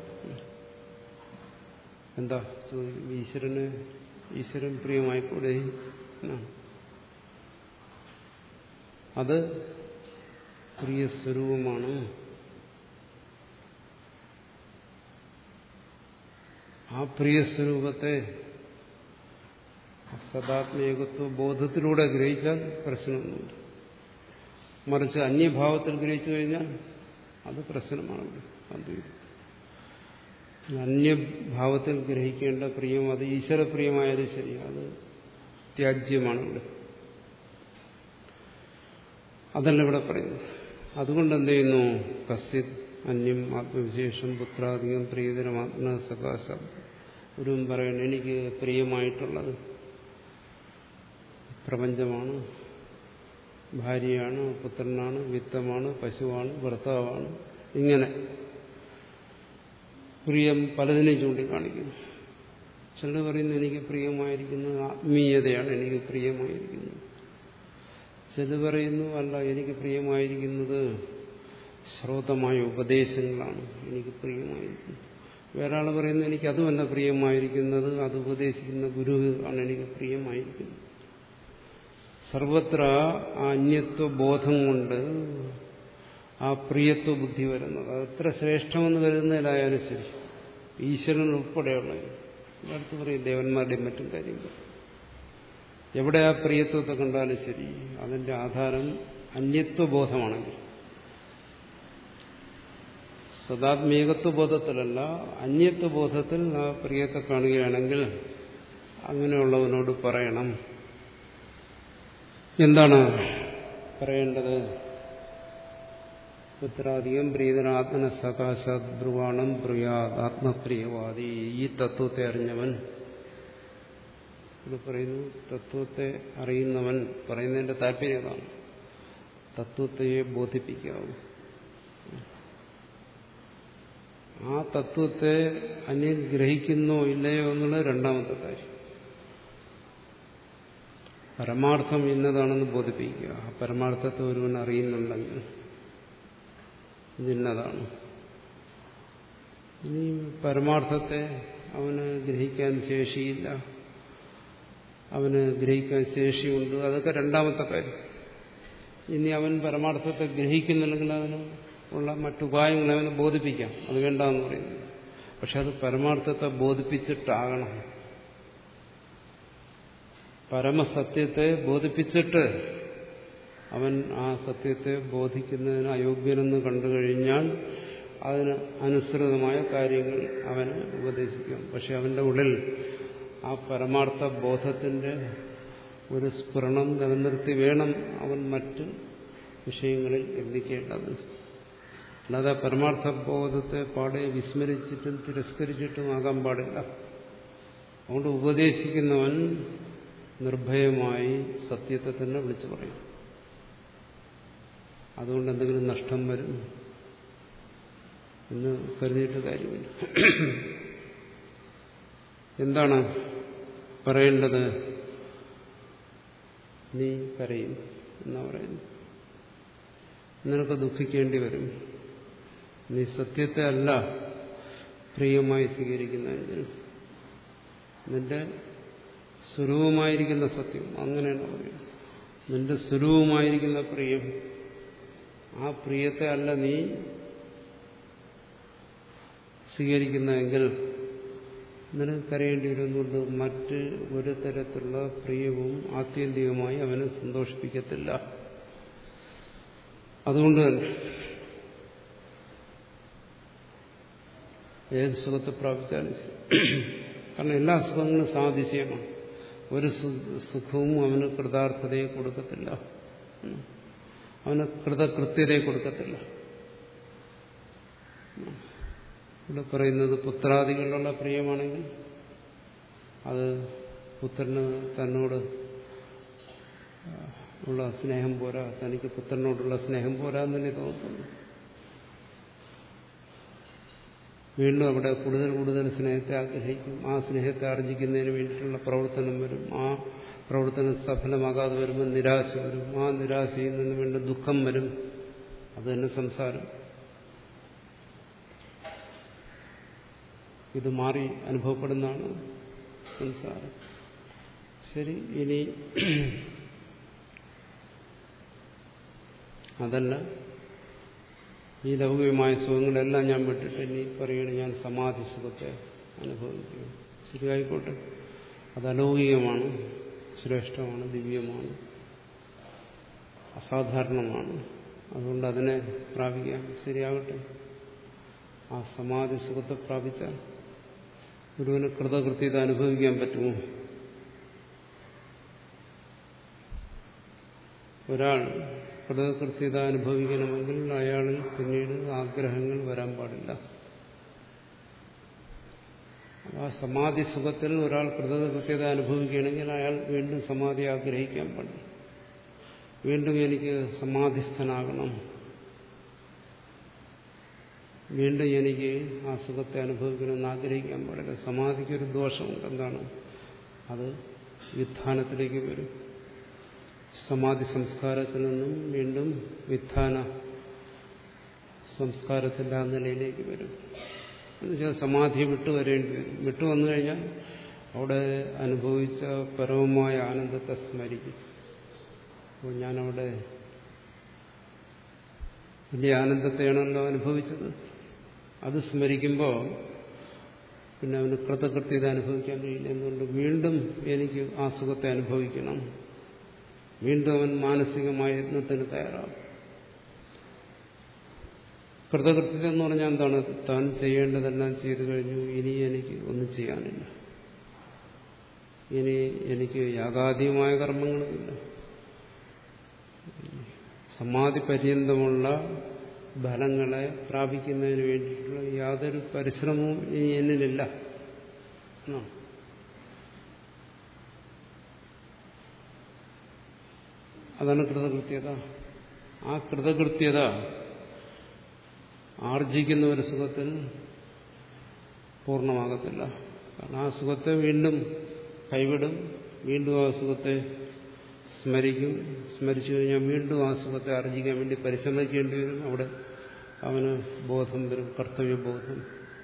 എന്താ ചോദിക്കും? ഈശ്വരന് ഈശ്വരൻ പ്രിയമായിക്കൂടെ? അത് പ്രിയസ്വരൂപമാണ്. ആ പ്രിയസ്വരൂപത്തെ സദാത്മേകത്വ ബോധത്തിലൂടെ ഗ്രഹിച്ചാൽ പ്രശ്നമൊന്നുമില്ല. മറിച്ച് അന്യഭാവത്തിൽ ഗ്രഹിച്ചു കഴിഞ്ഞാൽ അത് പ്രശ്നമാണ്. അദ്വൈതം അന്യഭാവത്തിൽ ഗ്രഹിക്കേണ്ട പ്രിയം അത് ഈശ്വരപ്രിയമായാലും ശരി, അത് ത്യാജ്യമാണ് ഇവിടെ. അതല്ല ഇവിടെ പറയുന്നത്. അതുകൊണ്ട് എന്ത് ചെയ്യുന്നു? കശ്ചിത് അന്യം ആത്മവിശേഷം പുത്രാധികം പ്രിയതരം ആത്മസകാശ. ഗുരുവും പറയുന്നു, എനിക്ക് പ്രിയമായിട്ടുള്ളത് പ്രപഞ്ചമാണ്, ഭാര്യയാണ്, പുത്രനാണ്, വിത്തമാണ്, പശുവാണ്, ഭർത്താവാണ്. ഇങ്ങനെ പ്രിയം പലതിനെയും ചൂണ്ടിക്കാണിക്കുന്നു. ചിലർ പറയുന്നു എനിക്ക് പ്രിയമായിരിക്കുന്നത് ആത്മീയതയാണ്, എനിക്ക് പ്രിയമായിരിക്കുന്നത്. ചിലർ പറയുന്നു അല്ല, എനിക്ക് പ്രിയമായിരിക്കുന്നത് ശ്രോതമായ ഉപദേശങ്ങളാണ്, എനിക്ക് പ്രിയമായിരിക്കുന്നത്. വേറെ ആൾ പറയുന്നു എനിക്ക് അതുമല്ല പ്രിയമായിരിക്കുന്നത്, അത് ഉപദേശിക്കുന്ന ഗുരു ആണ് എനിക്ക് പ്രിയമായിരിക്കുന്നത്. സർവത്ര ആ അന്യത്വ ബോധം കൊണ്ട് ആ പ്രിയത്വ ബുദ്ധി വരുന്നത് അത് എത്ര ശ്രേഷ്ഠമെന്ന് കരുതുന്നതിലായാലും ശരി, ഈശ്വരൻ ഉൾപ്പെടെയുള്ള അടുത്ത് പറയും ദേവന്മാരുടെയും മറ്റും കാര്യങ്ങൾ, എവിടെ ആ പ്രിയത്വത്തെ കണ്ടാലും ശരി, അതിന്റെ ആധാരം അന്യത്വബോധമാണെങ്കിൽ, സദാത്മേകത്വബോധത്തിലല്ല അന്യത്വബോധത്തിൽ ആ പ്രിയത്തെ കാണുകയാണെങ്കിൽ അങ്ങനെയുള്ളവനോട് പറയണം. എന്താണ് പറയേണ്ടത്? പുത്രാധികം പ്രീതനാത്മന സകാശാത് ബ്രുവാണം പ്രിയാത് ആത്മപ്രിയവാദി. ഈ തത്വത്തെ അറിഞ്ഞവൻ, ഇത് പറയുന്നു തത്വത്തെ അറിയുന്നവൻ. പറയുന്നതിന്റെ താല്പര്യം അതാണ്, തത്വത്തെ ബോധിപ്പിക്കാവും. ആ തത്വത്തെ അന്യൻ ഗ്രഹിക്കുന്നോ ഇല്ലയോ എന്നുള്ളത് രണ്ടാമത്തെ കാര്യം. പരമാർത്ഥം ഇന്നതാണെന്ന് ബോധിപ്പിക്കുക. ആ പരമാർത്ഥത്തെ ഒരുവൻ അറിയുന്നുണ്ടെങ്കിൽ ഇതിന്നതാണ്. ഇനി പരമാർത്ഥത്തെ അവന് ഗ്രഹിക്കാൻ ശേഷിയില്ല, അവന് ഗ്രഹിക്കാൻ ശേഷിയുണ്ട്, അതൊക്കെ രണ്ടാമത്തെ കാര്യം. ഇനി അവൻ പരമാർത്ഥത്തെ ഗ്രഹിക്കുന്നുണ്ടെങ്കിൽ അതിന് ഉള്ള മറ്റുപായങ്ങളെ അവന് ബോധിപ്പിക്കാം, അത് വേണ്ടെന്ന് പറയുന്നു. പക്ഷെ അത് പരമാർത്ഥത്തെ ബോധിപ്പിച്ചിട്ടാകണം. പരമസത്യത്തെ ബോധിപ്പിച്ചിട്ട് അവൻ ആ സത്യത്തെ ബോധിക്കുന്നതിന് അയോഗ്യനെന്ന് കണ്ടുകഴിഞ്ഞാൽ അതിന് അനുസൃതമായ കാര്യങ്ങൾ അവന് ഉപദേശിക്കും. പക്ഷെ അവന്റെ ഉള്ളിൽ ആ പരമാർത്ഥ ബോധത്തിന്റെ ഒരു സ്ഫുരണം നിലനിർത്തി വേണം അവൻ മറ്റ് വിഷയങ്ങളിൽ എത്തിക്കേണ്ടത്. അല്ലാതെ പരമാർത്ഥ ബോധത്തെ പാടെ വിസ്മരിച്ചിട്ടും തിരസ്കരിച്ചിട്ടും ആകാൻ പാടില്ല. അതുകൊണ്ട് ഉപദേശിക്കുന്നവൻ നിർഭയമായി സത്യത്തെ തന്നെ വിളിച്ചു പറയും. അതുകൊണ്ട് എന്തെങ്കിലും നഷ്ടം വരും എന്ന് കരുതിയിട്ട് കാര്യമില്ല. എന്താണ് പറയേണ്ടത്? നീ കരയും എന്നാ പറയുന്നു. നിനക്ക് ദുഃഖിക്കേണ്ടി വരും. നീ സത്യത്തെ അല്ല പ്രിയമായി സ്വീകരിക്കുന്നതെങ്കിൽ നിന്റെ സ്വരൂപമായിരിക്കുന്ന സത്യം, അങ്ങനെയാണ് പറയുന്നത്. നിന്റെ സ്വരൂപമായിരിക്കുന്ന പ്രിയം, ആ പ്രിയത്തെ അല്ല നീ സ്വീകരിക്കുന്നതെങ്കിൽ നിനക്ക് കരയേണ്ടി വരുന്നുണ്ട്. മറ്റ് ഒരു തരത്തിലുള്ള പ്രിയവും ആത്യന്തികമായി അവനെ സന്തോഷിപ്പിക്കത്തില്ല. അതുകൊണ്ട് തന്നെ ഏത് സുഖത്തെ പ്രാപിച്ചാലും കാരണം എല്ലാ സുഖങ്ങളും സാധിസ്യമാണ്. ഒരു സുഖവും അവന് കൃതാർത്ഥതയെ കൊടുക്കത്തില്ല, അവന് കൃതകൃത്യതയെ കൊടുക്കത്തില്ല. ഇവിടെ പറയുന്നത് പുത്രാദികളിലുള്ള പ്രിയമാണെങ്കിൽ അത് പുത്രന് തന്നോട് ഉള്ള സ്നേഹം പോരാ, തനിക്ക് പുത്രനോടുള്ള സ്നേഹം പോരാ എന്നല്ലേ തോന്നുന്നു. വീണ്ടും അവിടെ കൂടുതൽ കൂടുതൽ സ്നേഹത്തെ ആഗ്രഹിക്കും. ആ സ്നേഹത്തെ ആർജിക്കുന്നതിന് വേണ്ടിയിട്ടുള്ള പ്രവർത്തനം വരും. ആ പ്രവർത്തനം സഫലമാകാതെ വരുമ്പോൾ നിരാശ വരും. ആ നിരാശയിൽ നിന്ന് വീണ്ടും ദുഃഖം വരും. അത് തന്നെ സംസാരം. ഇത് മാറി അനുഭവപ്പെടുന്നതാണ് സംസാരം. ശരി, ഇനി അതല്ല, ഈ ലൗകികമായ സുഖങ്ങളെല്ലാം ഞാൻ വിട്ടിട്ട് ഇനി പറയണ ഞാൻ സമാധി സുഖത്തെ അനുഭവിക്കുന്നു. ശരിയായിക്കോട്ടെ, അത് അലൗകികമാണ്, ശ്രേഷ്ഠമാണ്, ദിവ്യമാണ്, അസാധാരണമാണ്. അതുകൊണ്ട് അതിനെ പ്രാപിക്കാം. ശരിയാകട്ടെ. ആ സമാധി സുഖത്തെ പ്രാപിച്ചാൽ ഗുരുവിന് കൃതകൃത്യത അനുഭവിക്കാൻ പറ്റുമോ? ഒരാൾ കൃതകൃത്യത അനുഭവിക്കണമെങ്കിൽ അയാളിൽ പിന്നീട് ആഗ്രഹങ്ങൾ വരാൻ പാടില്ല. ആ സമാധി സുഖത്തിൽ ഒരാൾ കൃതകൃത്യത അനുഭവിക്കുകയാണെങ്കിൽ അയാൾ വീണ്ടും സമാധി ആഗ്രഹിക്കാൻ പാടില്ല. വീണ്ടും എനിക്ക് സമാധിസ്ഥനാകണം, വീണ്ടും എനിക്ക് ആ സുഖത്തെ അനുഭവിക്കണമെന്ന് ആഗ്രഹിക്കാൻ പാടില്ല. സമാധിക്കൊരു ദോഷമുണ്ട്. എന്താണ് അത്? വിധാനത്തിലേക്ക് വരും. സമാധി സംസ്കാരത്തിൽ നിന്നും വീണ്ടും വിധാന സംസ്കാരത്തിന്റെ ആ നിലയിലേക്ക് വരും. എന്നുവെച്ചാൽ സമാധി വിട്ടു വരേണ്ടി വരും. വിട്ടു വന്നു കഴിഞ്ഞാൽ അവിടെ അനുഭവിച്ച പരമമായ ആനന്ദത്തെ സ്മരിക്കും. അപ്പോൾ ഞാനവിടെ വലിയ ആനന്ദത്തെയാണല്ലോ അനുഭവിച്ചത്. അത് സ്മരിക്കുമ്പോൾ പിന്നെ അവന് കൃതകൃത്യത അനുഭവിക്കാൻ കഴിയില്ല. എന്തുകൊണ്ട്? വീണ്ടും എനിക്ക് ആ സുഖത്തെ അനുഭവിക്കണം. വീണ്ടും അവൻ മാനസികമായ യത്നത്തിന് തയ്യാറാവും. കൃതകൃത്യത എന്ന് പറഞ്ഞാൽ എന്താണ്? താൻ ചെയ്യേണ്ടതെല്ലാം ചെയ്തു കഴിഞ്ഞു, ഇനി എനിക്ക് ഒന്നും ചെയ്യാനില്ല, ഇനി എനിക്ക് യാഗാദീയമായ കർമ്മങ്ങളുമില്ല, സമാധി പര്യന്തമുള്ള ഫലങ്ങളെ പ്രാപിക്കുന്നതിന് വേണ്ടിയിട്ടുള്ള യാതൊരു പരിശ്രമവും ഇനി എന്നിലില്ല. അതാണ് കൃതകൃത്യത. ആ കൃതകൃത്യത ആർജിക്കുന്ന ഒരു സുഖത്തിൽ പൂർണ്ണമാകത്തില്ല. കാരണം ആ സുഖത്തെ വീണ്ടും കൈവിടും, വീണ്ടും ആ സുഖത്തെ സ്മരിക്കും. സ്മരിച്ചു കഴിഞ്ഞാൽ വീണ്ടും ആ സുഖത്തെ ആർജിക്കാൻ വേണ്ടി പരിശ്രമിക്കേണ്ടി വരും. അവിടെ അവന് ബോധം വരും, കർത്തവ്യബോധം.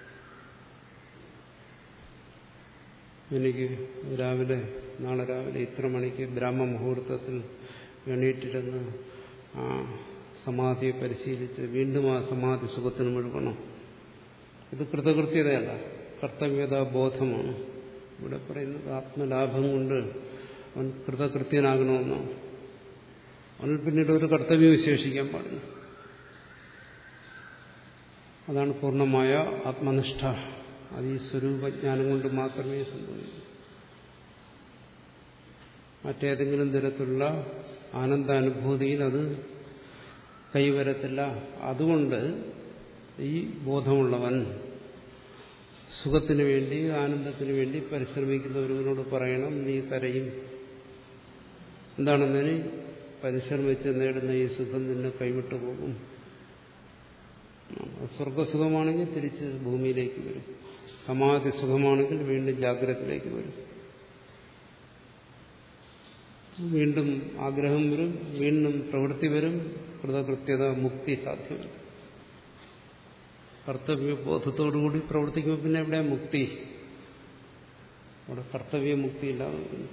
എനിക്ക് രാവിലെ നാളെ രാവിലെ ഇത്ര മണിക്ക് ബ്രാഹ്മ മുഹൂർത്തത്തിൽ എണീറ്റിരുന്ന് ആ സമാധിയെ പരിശീലിച്ച് വീണ്ടും ആ സമാധി സുഖത്തിന് മുഴുകണം. ഇത് കൃതകൃത്യതയല്ല, കർത്തവ്യത ബോധമാണ്. ഇവിടെ പറയുന്നത് ആത്മലാഭം കൊണ്ട് അവൻ കൃതകൃത്യനാകണമെന്നാണ്. അവൻ പിന്നീട് ഒരു കർത്തവ്യം വിശേഷിക്കാൻ പാടില്ല. അതാണ് പൂർണ്ണമായ ആത്മനിഷ്ഠ. അത് ഈ സ്വരൂപജ്ഞാനം കൊണ്ട് മാത്രമേ സംഭവിക്കൂ. മറ്റേതെങ്കിലും തരത്തിലുള്ള ആനന്ദാനുഭൂതിയിൽ അത് കൈവരത്തില്ല. അതുകൊണ്ട് ഈ ബോധമുള്ളവൻ സുഖത്തിനു വേണ്ടി ആനന്ദത്തിനു വേണ്ടി പരിശ്രമിക്കുന്ന ഒരുവനോട് പറയണം, നീ കരയും. എന്താണെന്നതിന് പരിശ്രമിച്ച് നേടുന്ന ഈ സുഖം നിന്നെ കൈവിട്ടു പോകും. സ്വർഗസുഖമാണെങ്കിൽ തിരിച്ച് ഭൂമിയിലേക്ക് വരും. സമാധി സുഖമാണെങ്കിൽ വീണ്ടും ജാഗ്രതയിലേക്ക് വരും. വീണ്ടും ആഗ്രഹം വരും, വീണ്ടും പ്രവൃത്തി വരും, കൃതകൃത്യത മുക്തി സാധ്യമല്ല. കർത്തവ്യബോധത്തോടുകൂടി പ്രവർത്തിക്കുമ്പോൾ പിന്നെ എവിടെയാ മുക്തി? അവിടെ കർത്തവ്യമുക്തി ഇല്ലാതെ വരുന്നു.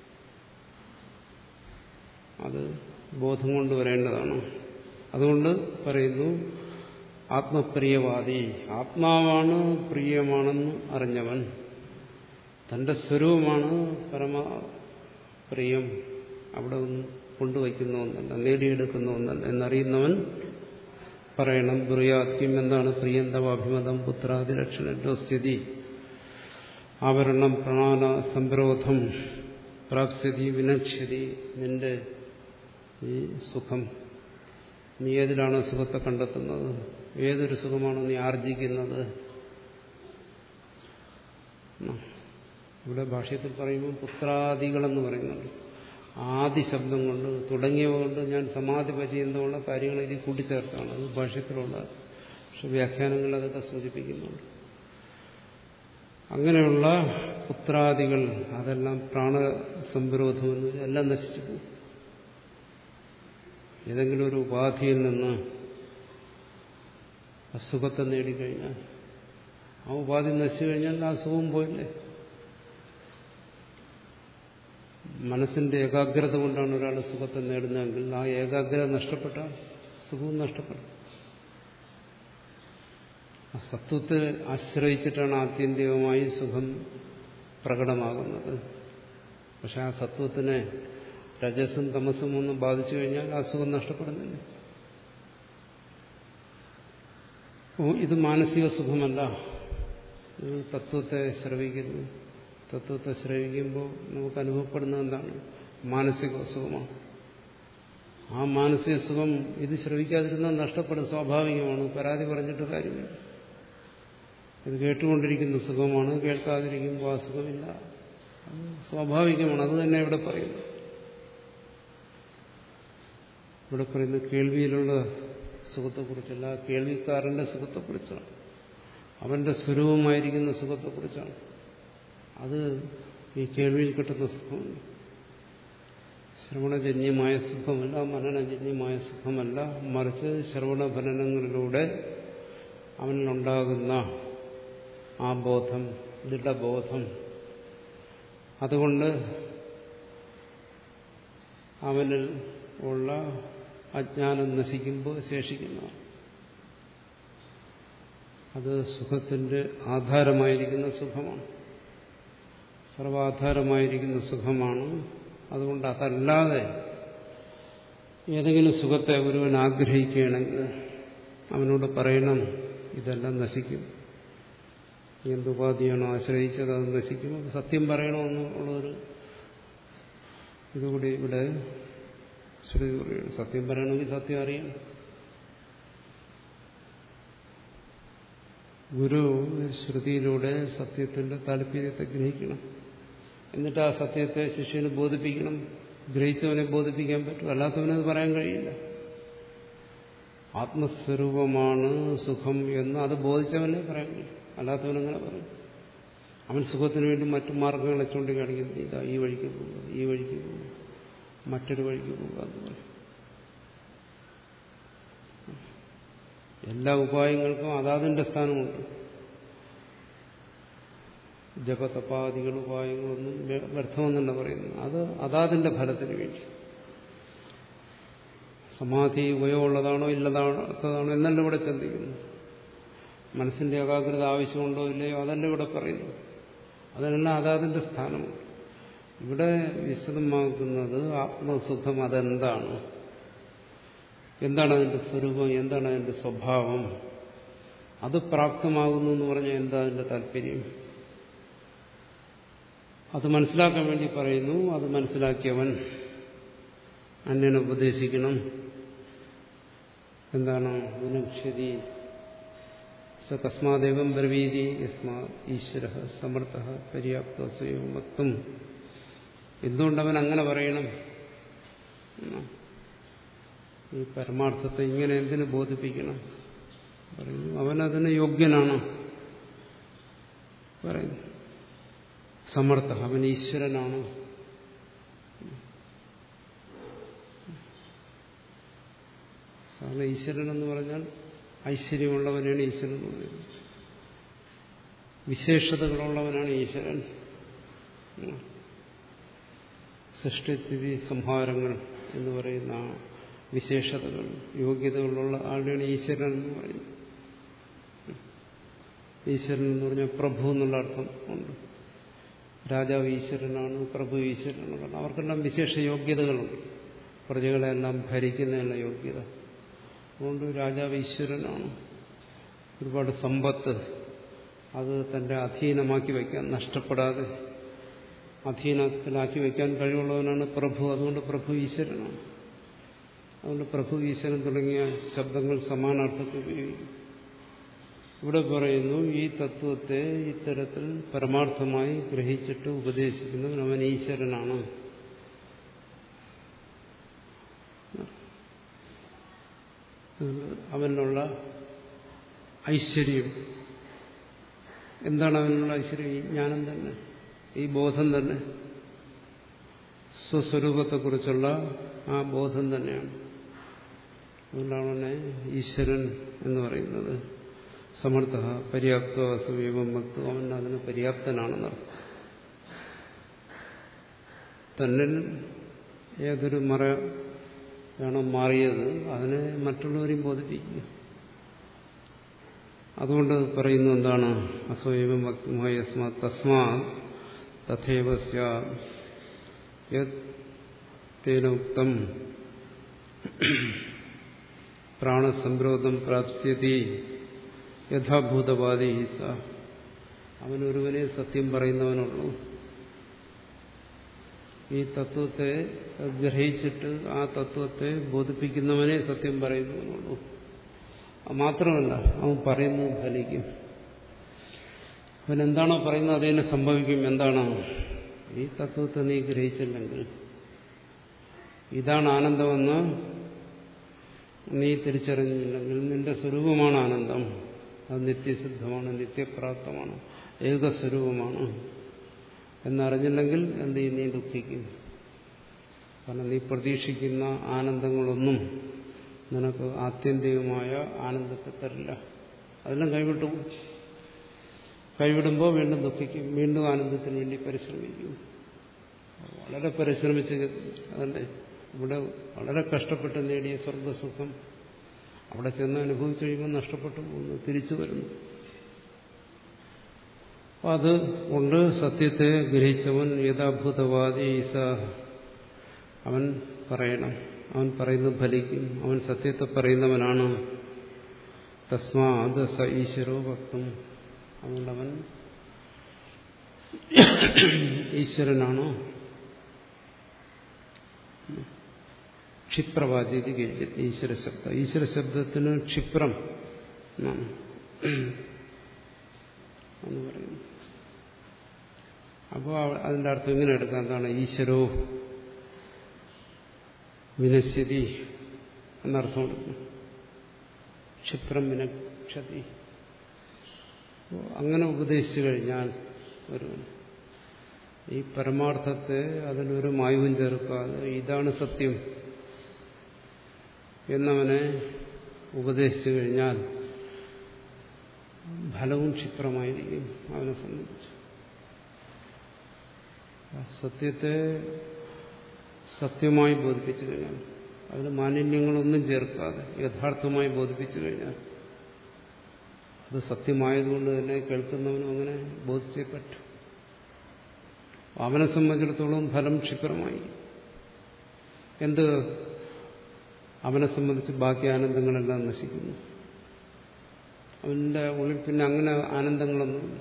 അത് ബോധം കൊണ്ട് വരേണ്ടതാണ്. അതുകൊണ്ട് പറയുന്നു ആത്മപ്രിയവാദി, ആത്മാവാണ് പ്രിയമാണെന്ന് അറിഞ്ഞവൻ, തന്റെ സ്വരൂപമാണ് പരമപ്രിയം, അവിടെ ഒന്നും കൊണ്ടുവയ്ക്കുന്ന ഒന്നല്ല, നേടിയെടുക്കുന്ന ഒന്നല്ല എന്നറിയുന്നവൻ പറയണം. ബ്രൂയാത്യം എന്താണ്? പ്രിയന്തവ അഭിമതം പുത്രാദിലക്ഷണോ സ്ഥിതി ആവരണം പ്രണാന സംരോധം പ്രാപ്സ്യതി വിനക്ഷ്യതി. നിന്റെ ഈ സുഖം, നീ ഏതിലാണ് സുഖത്തെ കണ്ടെത്തുന്നത്? ഏതൊരു സുഖമാണ് നീ ആർജിക്കുന്നത്? ഇവിടെ ഭാഷ്യത്തിൽ പറയുമ്പോൾ പുത്രാദികളെന്ന് പറയുന്നുണ്ട്. ആദി ശബ്ദം കൊണ്ട്, തുടങ്ങിയവ കൊണ്ട് ഞാൻ സമാധി പര്യന്തമുള്ള കാര്യങ്ങൾ ഇതിൽ കൂട്ടിച്ചേർത്താണ്. അത് ഭാഷ്യത്തിലുള്ള, പക്ഷെ വ്യാഖ്യാനങ്ങൾ അതൊക്കെ സൂചിപ്പിക്കുന്നുണ്ട്. അങ്ങനെയുള്ള പുത്രാദികൾ അതെല്ലാം പ്രാണസംരോധമെന്ന് എല്ലാം നശിച്ചു പോകും. ഏതെങ്കിലും ഒരു ഉപാധിയിൽ നിന്ന് അസുഖത്തെ നേടിക്കഴിഞ്ഞാൽ ആ ഉപാധി നശിച്ചു കഴിഞ്ഞാൽ ആ സുഖം പോയില്ലേ? മനസ്സിന്റെ ഏകാഗ്രത കൊണ്ടാണ് ഒരാൾ സുഖത്തെ നേടുന്നതെങ്കിൽ ആ ഏകാഗ്രത നഷ്ടപ്പെട്ടാൽ സുഖവും നഷ്ടപ്പെടും. ആ സത്വത്തെ ആശ്രയിച്ചിട്ടാണ് ആത്യന്തികമായി സുഖം പ്രകടമാകുന്നത്. പക്ഷെ ആ സത്വത്തിനെ രജസും തമസും ഒന്നും ബാധിച്ചു കഴിഞ്ഞാൽ ആ സുഖം നഷ്ടപ്പെടുന്നില്ല. ഇത് മാനസിക സുഖമല്ല. തത്വത്തെ ശ്രവിക്കുന്നു. തത്വത്തെ ശ്രവിക്കുമ്പോൾ നമുക്ക് അനുഭവപ്പെടുന്നത് എന്താണ്? മാനസിക സുഖമാണ്. ആ മാനസിക സുഖം ഇത് ശ്രവിക്കാതിരുന്നാൽ നഷ്ടപ്പെടും, സ്വാഭാവികമാണ്. പരാതി പറഞ്ഞിട്ട് കാര്യമില്ല. ഇത് കേട്ടുകൊണ്ടിരിക്കുന്ന സുഖമാണ്, കേൾക്കാതിരിക്കുമ്പോൾ ആ സുഖമില്ല, അത് സ്വാഭാവികമാണ്. അത് തന്നെ ഇവിടെ പറയുന്നു. ഇവിടെ പറയുന്നത് കേൾവിയിലുള്ള സുഖത്തെക്കുറിച്ചല്ല, കേൾവിക്കാരന്റെ സുഖത്തെക്കുറിച്ചാണ്, അവന്റെ സ്വരൂപമായിരിക്കുന്ന സുഖത്തെക്കുറിച്ചാണ്. അത് ഈ കേൾവിയിൽ കിട്ടുന്ന സുഖമല്ല, ശ്രവണജന്യമായ സുഖമല്ല, മനനജന്യമായ സുഖമല്ല. മറിച്ച് ശ്രവണഭനനങ്ങളിലൂടെ അവനിലുണ്ടാകുന്ന ആ ബോധം, ദൃഢബോധം, അതുകൊണ്ട് അവനിൽ ഉള്ള അജ്ഞാനം നശിക്കുമ്പോൾ ശേഷിക്കുന്നതാണ്. അത് സുഖത്തിന്റെ ആധാരമായിരിക്കുന്ന സുഖമാണ്, സർവാധാരമായിരിക്കുന്ന സുഖമാണ്. അതുകൊണ്ട് അതല്ലാതെ ഏതെങ്കിലും സുഖത്തെ ഒരുവൻ ആഗ്രഹിക്കുകയാണെങ്കിൽ അവനോട് പറയണം, ഇതെല്ലാം നശിക്കും. എന്തുപാധിയാണോ ആശ്രയിച്ചത് അത് നശിക്കും. അത് സത്യം പറയണമെന്നുള്ളൊരു ഇതുകൂടി ഇവിടെ ശ്രുതി പറയുന്നു. സത്യം പറയണമെങ്കിൽ സത്യം അറിയണം. ഗുരു ശ്രുതിയിലൂടെ സത്യത്തിന്റെ താല്പര്യത്തെ ഗ്രഹിക്കണം. എന്നിട്ട് ആ സത്യത്തെ ശിഷ്യന് ബോധിപ്പിക്കണം. ഗ്രഹിച്ചവനെ ബോധിപ്പിക്കാൻ പറ്റും, അല്ലാത്തവനത് പറയാൻ കഴിയില്ല. ആത്മസ്വരൂപമാണ് സുഖം എന്ന് അത് ബോധിച്ചവനെ പറയാൻ കഴിയും, അല്ലാത്തവനെങ്ങനെ പറയും? അവൻ സുഖത്തിന് വേണ്ടി മറ്റു മാർഗങ്ങളെ ചൂണ്ടിക്കാണിക്കുന്നത്, ഇതാ ഈ വഴിക്ക് പോവുക, ഈ വഴിക്ക് പോവുക, മറ്റൊരു വഴിക്ക് പോവുക എന്ന് പറയും. എല്ലാ ഉപായങ്ങൾക്കും അതാതിന്റെ സ്ഥാനമുണ്ട്. ജപതപാദികൾ ഉപായങ്ങളൊന്നും വ്യർത്ഥമെന്നല്ല പറയുന്നത്. അത് അതാതിന്റെ ഫലത്തിന് വേണ്ടി. സമാധി ഉപയോഗമുള്ളതാണോ ഇല്ലതാണോ എന്നല്ല ഇവിടെ ചിന്തിക്കുന്നു. മനസ്സിന്റെ ഏകാഗ്രത ആവശ്യമുണ്ടോ ഇല്ലയോ അതല്ല ഇവിടെ പറയുന്നു. അതിനെല്ലാം അതാതിന്റെ സ്ഥാനമുണ്ട്. ഇവിടെ വിശദമാക്കുന്നത് ആത്മസുഖം അതെന്താണ്, എന്താണ് അതിന്റെ സ്വരൂപം, എന്താണ് അതിന്റെ സ്വഭാവം, അത് പ്രാപ്തമാകുന്നു എന്ന് പറഞ്ഞാൽ എന്താ അതിന്റെ താല്പര്യം? അത് മനസ്സിലാക്കാൻ വേണ്ടി പറയുന്നു. അത് മനസ്സിലാക്കിയവൻ അന്യനെ ഉപദേശിക്കണം. എന്താണ്? വിനുക്ഷതി തസ്മാദേവം ബ്രവീതി യസ്മാ ഈശ്വര സമർത്ഥ പര്യാപ്ത സ്വയം വക്തും. എന്തുകൊണ്ടവൻ അങ്ങനെ പറയണം? ഈ പരമാർത്ഥത്തെ ഇങ്ങനെ എന്തിനു ബോധിപ്പിക്കണം? പറയുന്നു അവനതിന് യോഗ്യനാണ് പറയുന്നു. സമർത്ഥ, അവൻ ഈശ്വരനാണ്. സാധാരണ ഈശ്വരൻ എന്ന് പറഞ്ഞാൽ ഐശ്വര്യമുള്ളവനാണ് ഈശ്വരൻ എന്ന് പറയുന്നത്. വിശേഷതകളുള്ളവനാണ് ഈശ്വരൻ. സൃഷ്ടിസ്ഥിതി സംഹാരങ്ങൾ എന്ന് പറയുന്ന വിശേഷതകൾ, യോഗ്യതകളുള്ള ആളുടെയാണ് ഈശ്വരൻ എന്ന് പറയുന്നത്. ഈശ്വരൻ എന്ന് പറഞ്ഞാൽ പ്രഭു എന്നുള്ള അർത്ഥം ഉണ്ട്. രാജാവ് ഈശ്വരനാണ്, പ്രഭു ഈശ്വരനാണ്. അവർക്കെല്ലാം വിശേഷ യോഗ്യതകളുണ്ട്. പ്രജകളെല്ലാം ഭരിക്കുന്നതിനുള്ള യോഗ്യത. അതുകൊണ്ട് രാജാവ് ഈശ്വരനാണ്. ഒരുപാട് സമ്പത്ത് അത് തന്റെ അധീനമാക്കി വയ്ക്കാൻ, നഷ്ടപ്പെടാതെ അധീനത്തിലാക്കി വയ്ക്കാൻ കഴിവുള്ളവനാണ് പ്രഭു. അതുകൊണ്ട് പ്രഭു ഈശ്വരനാണ്. അതുകൊണ്ട് പ്രഭു ഈശ്വരൻ തുടങ്ങിയ ശബ്ദങ്ങൾ സമാനാർത്ഥത്തിൽ ഉപയോഗിക്കും. ഇവിടെ പറയുന്നു ഈ തത്വത്തെ ഇത്തരത്തിൽ പരമാർത്ഥമായി ഗ്രഹിച്ചിട്ട് ഉപദേശിക്കുന്നവൻ അവൻ ഈശ്വരനാണ്. അവനുള്ള ഐശ്വര്യം എന്താണ്? അവനുള്ള ഐശ്വര്യം ഈ ജ്ഞാനം തന്നെ, ഈ ബോധം തന്നെ, സ്വസ്വരൂപത്തെക്കുറിച്ചുള്ള ആ ബോധം തന്നെയാണ്. അതുകൊണ്ടാണ് അവനെ ഈശ്വരൻ എന്ന് പറയുന്നത്. സമർത്ഥ പര്യാപ്ത അസുവം ഭക്തു, അവൻ അതിന് പര്യാപ്തനാണെന്നർത്ഥം. തന്നിൽ ഏതൊരു മറയാണോ മാറിയത് അതിനെ മറ്റുള്ളവരെയും ബോധിപ്പിക്കുക. അതുകൊണ്ട് പറയുന്നു എന്താണ്? അസ്വയം ഭക്തമായ തസ്മാ തഥൈവ സ്യാനോക്തം പ്രാണസംരോധം പ്രാപ്സ്യതി യഥാഭൂതവാദി സ. അവനൊരുവനെ സത്യം പറയുന്നവനുള്ളൂ. ഈ തത്വത്തെ ഗ്രഹിച്ചിട്ട് ആ തത്വത്തെ ബോധിപ്പിക്കുന്നവനെ സത്യം പറയുന്നവനുള്ളൂ. മാത്രമല്ല അവൻ പറയുന്നത് ഫലിക്കും. അവൻ എന്താണോ പറയുന്നത് അതേനെ സംഭവിക്കും. എന്താണോ? ഈ തത്വത്തെ നീ ഗ്രഹിച്ചില്ലെങ്കിൽ, ഇതാണ് ആനന്ദമെന്ന് നീ തിരിച്ചറിഞ്ഞില്ലെങ്കിൽ, നിന്റെ സ്വരൂപമാണ് ആനന്ദം, അത് നിത്യസിദ്ധമാണ്, നിത്യപ്രാപ്തമാണ്, ഏകസ്വരൂപമാണ് എന്നറിഞ്ഞില്ലെങ്കിൽ എന്ത് ചെയ്യും? നീ ദുഃഖിക്കും. കാരണം നീ പ്രതീക്ഷിക്കുന്ന ആനന്ദങ്ങളൊന്നും നിനക്ക് ആത്യന്തികമായ ആനന്ദത്തെ തരില്ല. അതെല്ലാം കൈവിട്ടു. കൈവിടുമ്പോൾ വീണ്ടും ദുഃഖിക്കും, വീണ്ടും ആനന്ദത്തിന് വേണ്ടി പരിശ്രമിക്കും. വളരെ പരിശ്രമിച്ച് അതല്ലേ ഇവിടെ വളരെ കഷ്ടപ്പെട്ട് നേടിയ സ്വർഗസുഖം അവിടെ ചെന്ന് അനുഭവിച്ചു കഴിയുമ്പോൾ നഷ്ടപ്പെട്ടു പോകുന്നു, തിരിച്ചു വരുന്നു. അത് കൊണ്ട് സത്യത്തെ ഗ്രഹിച്ചവൻ യഥാഭൂതവാദി സ, അവൻ പറയണം, അവൻ പറയുന്നത് ഫലിക്കും, അവൻ സത്യത്തെ പറയുന്നവനാണ്. തസ്മാത് സ ഈശ്വരോ ഭക്തം, അതുകൊണ്ടവൻ ഈശ്വരനാണോ? ക്ഷിപ്രവാചീതി കഴിക്കും ഈശ്വര ശബ്ദം. ഈശ്വര ശബ്ദത്തിന് ക്ഷിപ്രം എന്നാണ് എന്ന് പറയുന്നു. അപ്പോൾ അതിൻ്റെ അർത്ഥം ഇങ്ങനെ എടുക്കാം. എന്താണ്? ഈശ്വരോ വിനശ്യതി എന്നർത്ഥം കൊടുക്കുന്നു. ക്ഷിപ്രം വിനക്ഷതി. അങ്ങനെ ഉപദേശിച്ചു കഴിഞ്ഞാൽ ഒരുവൻ ഈ പരമാർത്ഥത്തെ അതിനൊരു മായവും ചേർക്കാതെ ഇതാണ് സത്യം എന്നവനെ ഉപദേശിച്ചു കഴിഞ്ഞാൽ ഫലവും ക്ഷിപ്രമായിരിക്കും അവനെ സംബന്ധിച്ച്. സത്യത്തെ സത്യമായി ബോധിപ്പിച്ചു കഴിഞ്ഞാൽ, അതിന് മാലിന്യങ്ങളൊന്നും ചേർക്കാതെ യഥാർത്ഥമായി ബോധിപ്പിച്ചു കഴിഞ്ഞാൽ, അത് സത്യമായതുകൊണ്ട് തന്നെ കേൾക്കുന്നവനും അങ്ങനെ ബോധിച്ചേ പറ്റും. അവനെ സംബന്ധിച്ചിടത്തോളം ഫലം ക്ഷിപ്രമായി. എന്ത്? അവനെ സംബന്ധിച്ച് ബാക്കി ആനന്ദങ്ങളെല്ലാം നശിക്കുന്നു. അവന്റെ ഉള്ളിൽ പിന്നെ അങ്ങനെ ആനന്ദങ്ങളൊന്നുമില്ല.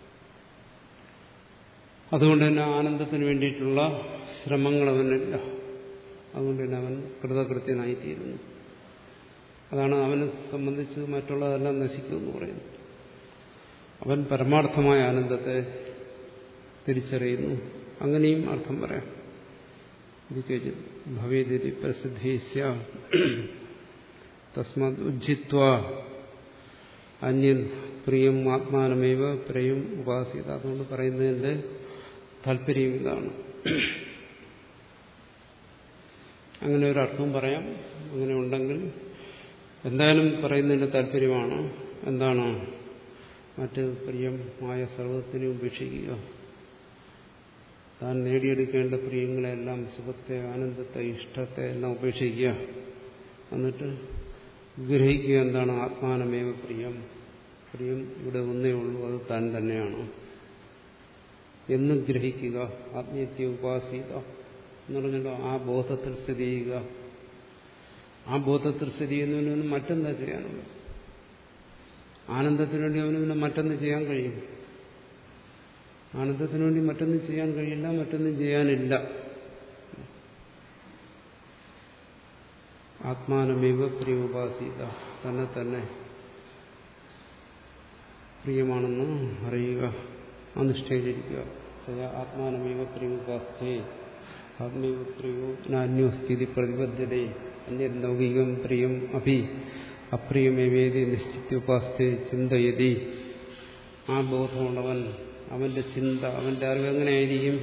അതുകൊണ്ട് തന്നെ ആനന്ദത്തിന് വേണ്ടിയിട്ടുള്ള ശ്രമങ്ങൾ അവനില്ല. അതുകൊണ്ട് തന്നെ അവൻ കൃതകൃത്യനായിത്തീരുന്നു. അതാണ് അവനെ സംബന്ധിച്ച് മറ്റുള്ളതെല്ലാം നശിക്കുമെന്ന് പറയുന്നത്. അവൻ പരമാർത്ഥമായ ആനന്ദത്തെ തിരിച്ചറിയുന്നു. അങ്ങനെയും അർത്ഥം പറയാം. ഭവേതി പ്രസിദ്ധീസ്യ തസ്മാത് ഉജ്ജിത്വ അന്യൻ പ്രിയം ആത്മാനമേവ പ്രിയം ഉപാസിത. അതുകൊണ്ട് പറയുന്നതിന്റെ താല്പര്യം ഇതാണ്. അങ്ങനെ ഒരു അർത്ഥവും പറയാം. അങ്ങനെ ഉണ്ടെങ്കിൽ എന്തായാലും പറയുന്നതിന്റെ താല്പര്യമാണ് എന്താണ്? മറ്റ് പ്രിയമായ സർവ്വത്തിനെ ഉപേക്ഷിക്കുക. താൻ നേടിയെടുക്കേണ്ട പ്രിയങ്ങളെല്ലാം, സുഖത്തെ, ആനന്ദത്തെ, ഇഷ്ടത്തെ എല്ലാം ഉപേക്ഷിക്കുക. എന്നിട്ട് ഗ്രഹിക്കുക എന്താണ്? ആത്മാനമേവ പ്രിയം. പ്രിയം ഇവിടെ ഒന്നേ ഉള്ളൂ, അത് താൻ തന്നെയാണ് എന്ന് ഗ്രഹിക്കുക. ആത്മീയത്തെ ഉപാസിത എന്ന് പറഞ്ഞല്ലോ, ആ ബോധത്തിൽ സ്ഥിതി ചെയ്യുക. ആ ബോധത്തിൽ സ്ഥിതി ചെയ്യുന്നതിന് മറ്റെന്താ ചെയ്യാനുള്ളത്? ആനന്ദത്തിനു വേണ്ടി അവന് പിന്നെ മറ്റൊന്ന് ചെയ്യാൻ കഴിയും. ആനന്ദത്തിനു വേണ്ടി മറ്റൊന്നും ചെയ്യാൻ കഴിയില്ല, മറ്റൊന്നും ചെയ്യാനില്ല. ആത്മാനമേവ പ്രിയോപാസിത, തന്നെ തന്നെ പ്രിയമാണെന്ന് അറിയുക, അനിഷ്ഠയിലിരിക്കുക. ആത്മാനമേവ പ്രിയോപാസ്തേ ആത്മീയ പ്രിയോ നാന്യോസ്ഥിതി പ്രതിബദ്ധതേ അന്യലൗകികം പ്രിയം അഭി അപ്രിയമേവേദി നിശ്ചിത്യോപാസ്തേ ചിന്തയതി. ആ ബോധമുള്ളവൻ, അവന്റെ ചിന്ത, അവന്റെ അറിവ് എങ്ങനെയായിരിക്കും?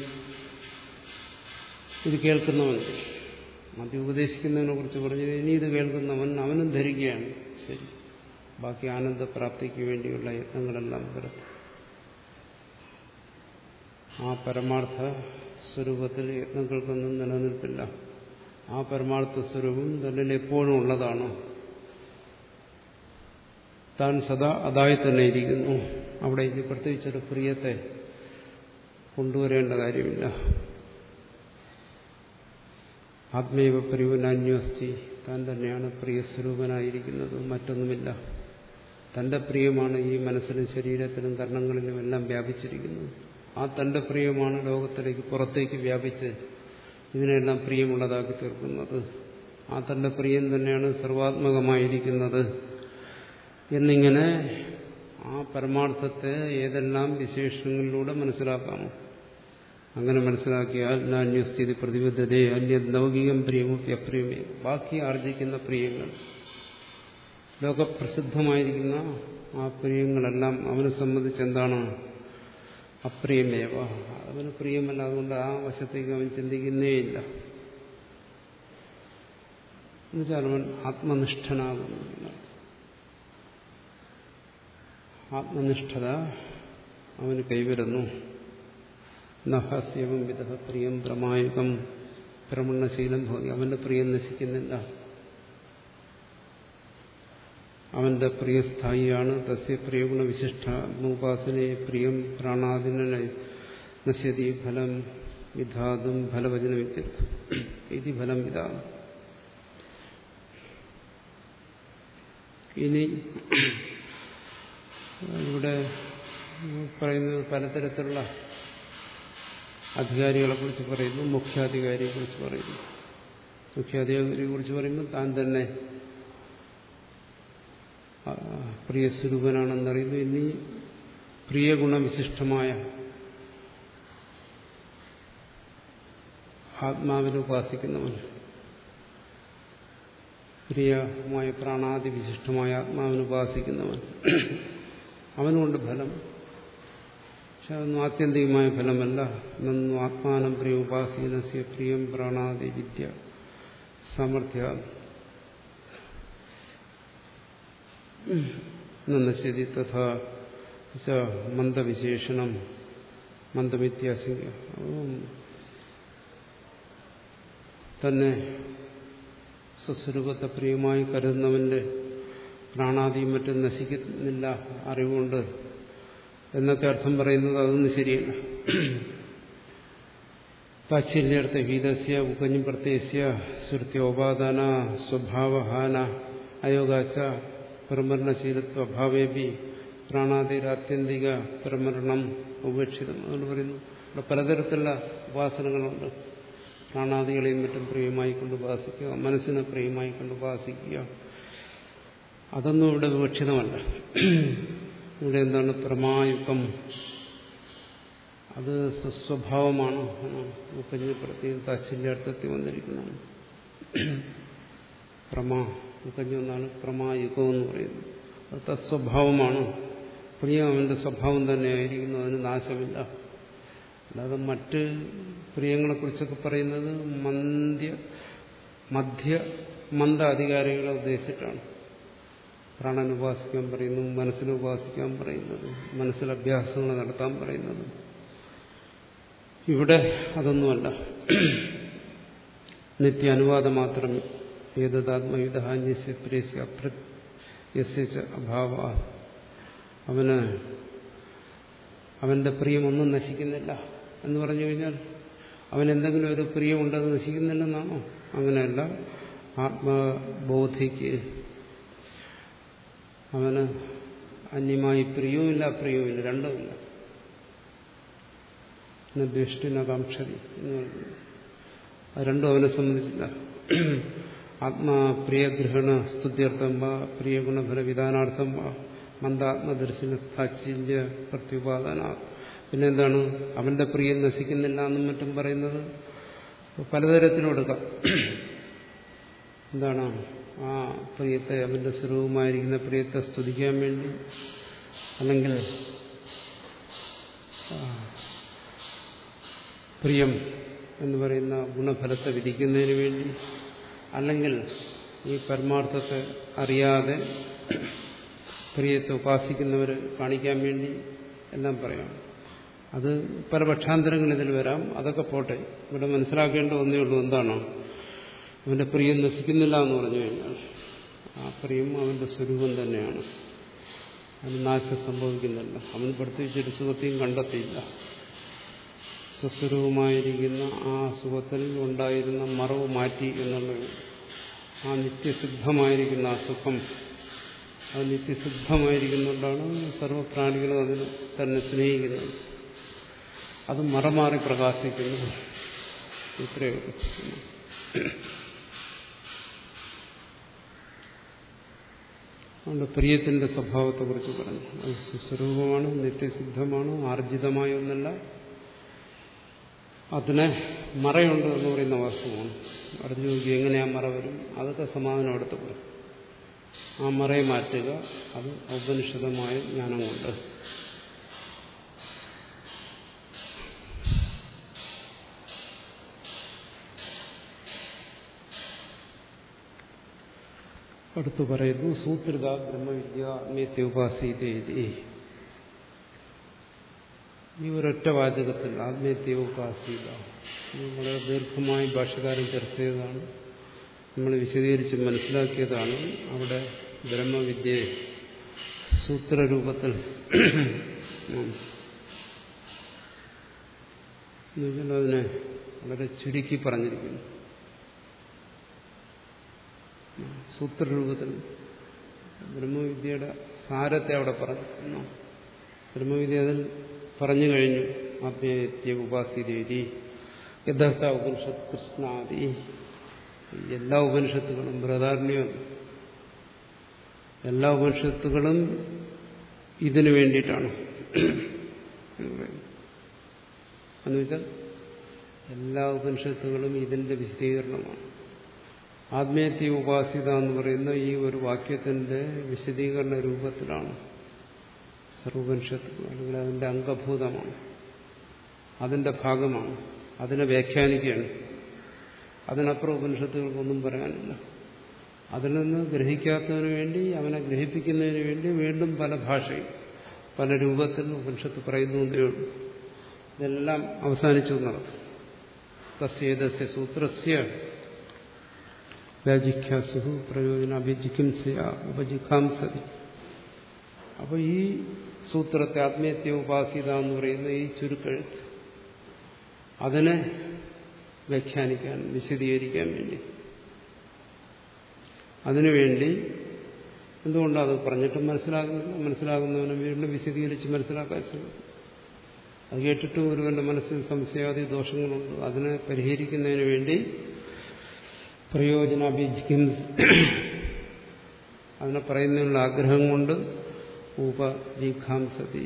ഇത് കേൾക്കുന്നവൻ, ആദ്യം ഉപദേശിക്കുന്നതിനെ കുറിച്ച് പറഞ്ഞത്, ഇനി ഇത് കേൾക്കുന്നവൻ അവനും ധരിക്കുകയാണ് ശരി, ബാക്കി ആനന്ദപ്രാപ്തിക്ക് വേണ്ടിയുള്ള യത്നങ്ങളെല്ലാം പുറത്ത് ആ പരമാർത്ഥ സ്വരൂപത്തിൽ യത്നങ്ങൾക്കൊന്നും നിലനിൽപ്പില്ല. ആ പരമാർത്ഥ സ്വരൂപം തന്നിൽ എപ്പോഴും ഉള്ളതാണ്. താൻ സദാ അതായി തന്നെ ഇരിക്കുന്നു. അവിടെ ഇനി പ്രത്യേകിച്ചൊരു പ്രിയത്തെ കൊണ്ടുവരേണ്ട കാര്യമില്ല. ആത്മീയ പ്രിയനാന്യോസ്തി, താൻ തന്നെയാണ് പ്രിയസ്വരൂപനായിരിക്കുന്നത്, മറ്റൊന്നുമില്ല. തന്റെ പ്രിയമാണ് ഈ മനസ്സിലും ശരീരത്തിലും കർണങ്ങളിലും എല്ലാം വ്യാപിച്ചിരിക്കുന്നത്. ആ തന്റെ പ്രിയമാണ് ലോകത്തിലേക്ക് പുറത്തേക്ക് വ്യാപിച്ച് ഇതിനെല്ലാം പ്രിയമുള്ളതാക്കി തീർക്കുന്നത്. ആ തന്റെ പ്രിയം തന്നെയാണ് സർവാത്മകമായിരിക്കുന്നത്. എന്നിങ്ങനെ ആ പരമാർത്ഥത്തെ ഏതെല്ലാം വിശേഷങ്ങളിലൂടെ മനസ്സിലാക്കാമോ അങ്ങനെ മനസ്സിലാക്കിയാൽ നാന്യസ്ഥിതി പ്രതിബദ്ധതയെ അന്യ ലൗകികം പ്രിയമൊക്കെ അപ്രിയമേ, ബാക്കി ആർജിക്കുന്ന പ്രിയങ്ങൾ, ലോകപ്രസിദ്ധമായിരിക്കുന്ന ആ പ്രിയങ്ങളെല്ലാം അവനെ സംബന്ധിച്ച് എന്താണ്? അപ്രിയമേവ, അവന് പ്രിയമല്ല. അതുകൊണ്ട് ആ വശത്തേക്ക് അവൻ ചിന്തിക്കുന്നേയില്ല. എന്നുവെച്ചാൽ അവൻ ആത്മനിഷ്ഠനാകുന്നു. ആത്മനിഷ്ഠത അവന് കൈവരുന്നു. നഹസ്യവം വിധ പ്രിയം പ്രമായകം പ്രമണശീലം ഭോഗി, അവന്റെ പ്രിയം നശിക്കുന്നില്ല. അവന്റെ പ്രിയസ്ഥായിയാണ്. തസ്യ പ്രിയഗുണ വിശിഷ്ട ഉപാസനയെ പ്രിയം പ്രാണാദിന നശ്യതി ഫലം വിധാതും ഫലവചന വ്യത്യർത്ഥം ഇതി ഫലം വിധാതും. ഇനി ഇവിടെ പറയുന്നത് പലതരത്തിലുള്ള അധികാരികളെ കുറിച്ച് പറയുന്നു, മുഖ്യാധികാരിയെ കുറിച്ച് പറയുന്നു. മുഖ്യാധികാരിയെ കുറിച്ച് പറയുമ്പോൾ താൻ തന്നെ പ്രിയസ്വരൂപനാണെന്നറിയുന്നു. ഇനി പ്രിയഗുണവിശിഷ്ടമായ ആത്മാവിനെ ഉപാസിക്കുന്നവൻ, പ്രിയമായ പ്രാണാദി വിശിഷ്ടമായ ആത്മാവിനെ ഉപാസിക്കുന്നവൻ, അവനുകൊണ്ട് ഫലം. പക്ഷെ അതൊന്നും ആത്യന്തികമായ ഫലമല്ല. നന്നു ആത്മാനം പ്രിയ ഉപാസീനസ്യ പ്രിയം പ്രാണാദി വിദ്യ സാമർഥ്യ നശ്യതി തഥാ മന്ദവിശേഷണം മന്ദമിത്യാശങ്ക. തന്നെ സ്വസ്വരൂപത്തെ പ്രിയമായി കരുതുന്നവന്റെ പ്രാണാദിയും മറ്റും നശിക്കുന്നില്ല അറിവുകൊണ്ട് എന്നൊക്കെ അർത്ഥം പറയുന്നത് അതൊന്നും ശരിയല്ല. താച്ഛല്യർത്ഥ ഹീതസ്യ ഉകഞ്ഞു പ്രത്യസ്യ ശ്രുത്യോപാദാന സ്വഭാവഹാന അയോഗാച്ച പ്രമരണശീലത്വ അഭാവേബി പ്രാണാതിരാത്യന്തിക പ്രമരണം ഉപേക്ഷിതം. അതുകൊണ്ട് പറയുന്നു ഇവിടെ പലതരത്തിലുള്ള ഉപാസനകളുണ്ട്. പ്രാണാദികളെയും മറ്റും പ്രിയമായി കൊണ്ട് ഉപാസിക്കുക, മനസ്സിനെ പ്രിയമായി കൊണ്ട് ഉപാസിക്കുക, അതൊന്നും ഇവിടെ വിവക്ഷിതമല്ല. ഇവിടെ എന്താണ് പ്രമായുക്തം, അത് സ്വസ്വഭാവമാണ്. മുപ്പഞ്ഞ പ്രത്യേകം താച്ഛല്യാർത്ഥത്തിൽ വന്നിരിക്കുന്നതാണ്. പ്രമാ മുപ്പഞ്ഞൊന്നാണ് പ്രമായുഗം എന്ന് പറയുന്നത്. അത് തത്സ്വഭാവമാണ്. പ്രിയം അവന്റെ സ്വഭാവം തന്നെയായിരിക്കുന്നു, അതിന് നാശമില്ല. അല്ലാതെ മറ്റ് പ്രിയങ്ങളെക്കുറിച്ചൊക്കെ പറയുന്നത് മന്ദ്യ മധ്യ മന്ദ അധികാരികളെ ഉദ്ദേശിച്ചിട്ടാണ്. പ്രാണൻ ഉപാസിക്കാൻ പറയുന്നു, മനസ്സിനെ ഉപാസിക്കാൻ പറയുന്നത്, മനസ്സിൽ അഭ്യാസങ്ങൾ നടത്താൻ പറയുന്നത്. ഇവിടെ അതൊന്നുമല്ല. നിത്യ അനുവാദം മാത്രം. ഏതാത്മവിധ അന്യസ്യ പ്രിയസ്യ അപ്രത്യസ്യ അഭാവ. അവന് അവന്റെ പ്രിയമൊന്നും നശിക്കുന്നില്ല എന്ന് പറഞ്ഞു കഴിഞ്ഞാൽ അവനെന്തെങ്കിലും ഒരു പ്രിയമുണ്ടെന്ന് നശിക്കുന്നില്ലെന്നാണോ? അങ്ങനെയല്ല. ആത്മബോധിക്ക് അവന് അന്യമായി പ്രിയവുമില്ല അപ്രിയവുമില്ല, രണ്ടുമില്ല. ദ്വേഷ്ടിനാകാംക്ഷതി എന്ന് പറയുന്നത് അത് രണ്ടും അവനെ സംബന്ധിച്ചില്ല. ആത്മാപ്രിയഗ്രഹണ സ്തുത്യർത്ഥം വാ പ്രിയഗുണഫല വിധാനാർത്ഥം വാ മന്ദാത്മദർശന താച്ഛല്യ പ്രത്യുപാദന. പിന്നെന്താണ് അവന്റെ പ്രിയം നശിക്കുന്നില്ല എന്നും മറ്റും പറയുന്നത് പലതരത്തിലും എടുക്കാം. എന്താണ് ആ പ്രിയത്തെ, അവന്റെ സ്വരൂപമായിരിക്കുന്ന പ്രിയത്തെ സ്തുതിക്കാൻ വേണ്ടി, അല്ലെങ്കിൽ പ്രിയം എന്ന് പറയുന്ന ഗുണഫലത്തെ വിധിക്കുന്നതിന് വേണ്ടി, അല്ലെങ്കിൽ ഈ പരമാർത്ഥത്തെ അറിയാതെ പ്രിയത്തെ ഉപാസിക്കുന്നവർ കാണിക്കാൻ വേണ്ടി എല്ലാം പറയാം. അത് പല പക്ഷാന്തരങ്ങൾ ഇതിൽ വരാം. അതൊക്കെ പോട്ടെ. ഇവിടെ മനസ്സിലാക്കേണ്ട ഒന്നേ ഉള്ളൂ. എന്താണ് അവന്റെ പ്രിയം നശിക്കുന്നില്ല എന്ന് പറഞ്ഞു കഴിഞ്ഞാൽ ആ പ്രിയം അവന്റെ സ്വരൂപം തന്നെയാണ്. അതിന് നാശം സംഭവിക്കുന്നില്ല. അവൻ പ്രത്യേകിച്ചൊരു സുഖത്തെയും കണ്ടെത്തിയില്ല. സ്വസ്വരൂപമായിരിക്കുന്ന ആ സുഖത്തിൽ ഉണ്ടായിരുന്ന മറവ് മാറ്റി എന്നുള്ളത്. ആ നിത്യസിദ്ധമായിരിക്കുന്ന ആ സുഖം, അത് നിത്യസിദ്ധമായിരിക്കുന്നുകൊണ്ടാണ് സർവപ്രാണികളും അതിന് തന്നെ സ്നേഹിക്കുന്നത്. അത് മറമാറി പ്രകാശിക്കുന്നു. ഇത്രയേ ഉള്ളൂ. അതുകൊണ്ട് പ്രിയത്തിന്റെ സ്വഭാവത്തെക്കുറിച്ച് പറഞ്ഞു. അത് സ്വസ്വരൂപമാണ്, നിത്യസിദ്ധമാണ്, ആർജിതമായ ഒന്നല്ല. അതിനെ മറയുണ്ട് എന്ന് പറയുന്ന വാസ്തവമാണ്. അറിഞ്ഞു നോക്കി എങ്ങനെയാ മറ വരും? അതൊക്കെ സമാധാനം എടുത്ത് പറയും. ആ മറയെ മാറ്റുക, അത് ഔപനിഷദമായ ജ്ഞാനം കൊണ്ട്. അടുത്തു പറയുന്നു സൂത്രിത ബ്രഹ്മവിദ്യ ആത്മീയത്യോപാസീതേതി. ഈ ഒരൊറ്റ വാചകത്തിൽ ആത്മീയത്യോപാസീത വളരെ ദീർഘമായി ഭാഷകാരൻ ചർച്ച ചെയ്തതാണ്, നമ്മൾ വിശദീകരിച്ച് മനസ്സിലാക്കിയതാണ്. അവിടെ ബ്രഹ്മവിദ്യയെ സൂത്രരൂപത്തിൽ എന്നുവെച്ചാൽ അതിനെ വളരെ ചുരുക്കി പറഞ്ഞിരിക്കുന്നു. സൂത്രരൂപത്തിൽ ബ്രഹ്മവിദ്യയുടെ സാരത്തെ അവിടെ പറഞ്ഞു. ബ്രഹ്മവിദ്യ അതിൽ പറഞ്ഞു കഴിഞ്ഞു. ആത്മീയത്യ ഉപാസീതേതി യഥാർത്ഥ ഉപനിഷത്ത് കൃഷ്ണാദി. എല്ലാ ഉപനിഷത്തുകളും ബൃഹദാരണ്യം, എല്ലാ ഉപനിഷത്തുകളും ഇതിനു വേണ്ടിയിട്ടാണ് എന്നുവെച്ചാൽ എല്ലാ ഉപനിഷത്തുകളും ഇതിന്റെ വിശദീകരണമാണ്. ആത്മീയത്യ ഉപാസിത എന്ന് പറയുന്ന ഈ ഒരു വാക്യത്തിന്റെ വിശദീകരണ രൂപത്തിലാണ് സർവോപനിഷത്തുകൾ, അല്ലെങ്കിൽ അതിന്റെ അംഗഭൂതമാണ്, അതിന്റെ ഭാഗമാണ്. അതിനെ വ്യാഖ്യാനിക്കുകയാണ്. അതിനപ്പുറം ഉപനിഷത്തുകൾക്കൊന്നും പറയാനില്ല. അതിൽ നിന്ന് ഗ്രഹിക്കാത്തതിനു വേണ്ടി, അവനെ ഗ്രഹിപ്പിക്കുന്നതിന് വേണ്ടി വീണ്ടും പല ഭാഷയും പല രൂപത്തിൽ ഉപനിഷത്ത് പറയുന്നു എന്നേ ഉള്ളൂ. ഇതെല്ലാം അവസാനിച്ചു നടത്തും. തസ്യേതസ്യ സൂത്രസ്യ വ്യാജിഖ്യാസു പ്രയോജന അഭിജിഖിംസയ ഉപജിഖാംസതി. അപ്പൊ ഈ സൂത്രത്തെ ആത്മീയത്യ ഉപാസിത എന്ന് പറയുന്ന ഈ ചുരുക്കെഴുത്ത് അതിനെ വ്യാഖ്യാനിക്കാൻ, വിശദീകരിക്കാൻ വേണ്ടി, അതിനുവേണ്ടി എന്തുകൊണ്ടത് പറഞ്ഞിട്ടും മനസ്സിലാകുന്നില്ല? മനസ്സിലാകുന്നവനെ വീണ്ടും വിശദീകരിച്ച് മനസ്സിലാക്കാൻ ശ്രമിക്കും. അത് കേട്ടിട്ടും ഒരുവന്റെ മനസ്സിൽ സംശയാദി ദോഷങ്ങളുണ്ട്. അതിനെ പരിഹരിക്കുന്നതിന് വേണ്ടി പ്രയോജനാഭിജിക്കും അതിനെ പറയുന്നതിനുള്ള ആഗ്രഹം കൊണ്ട് ഉപജിഘാംസതി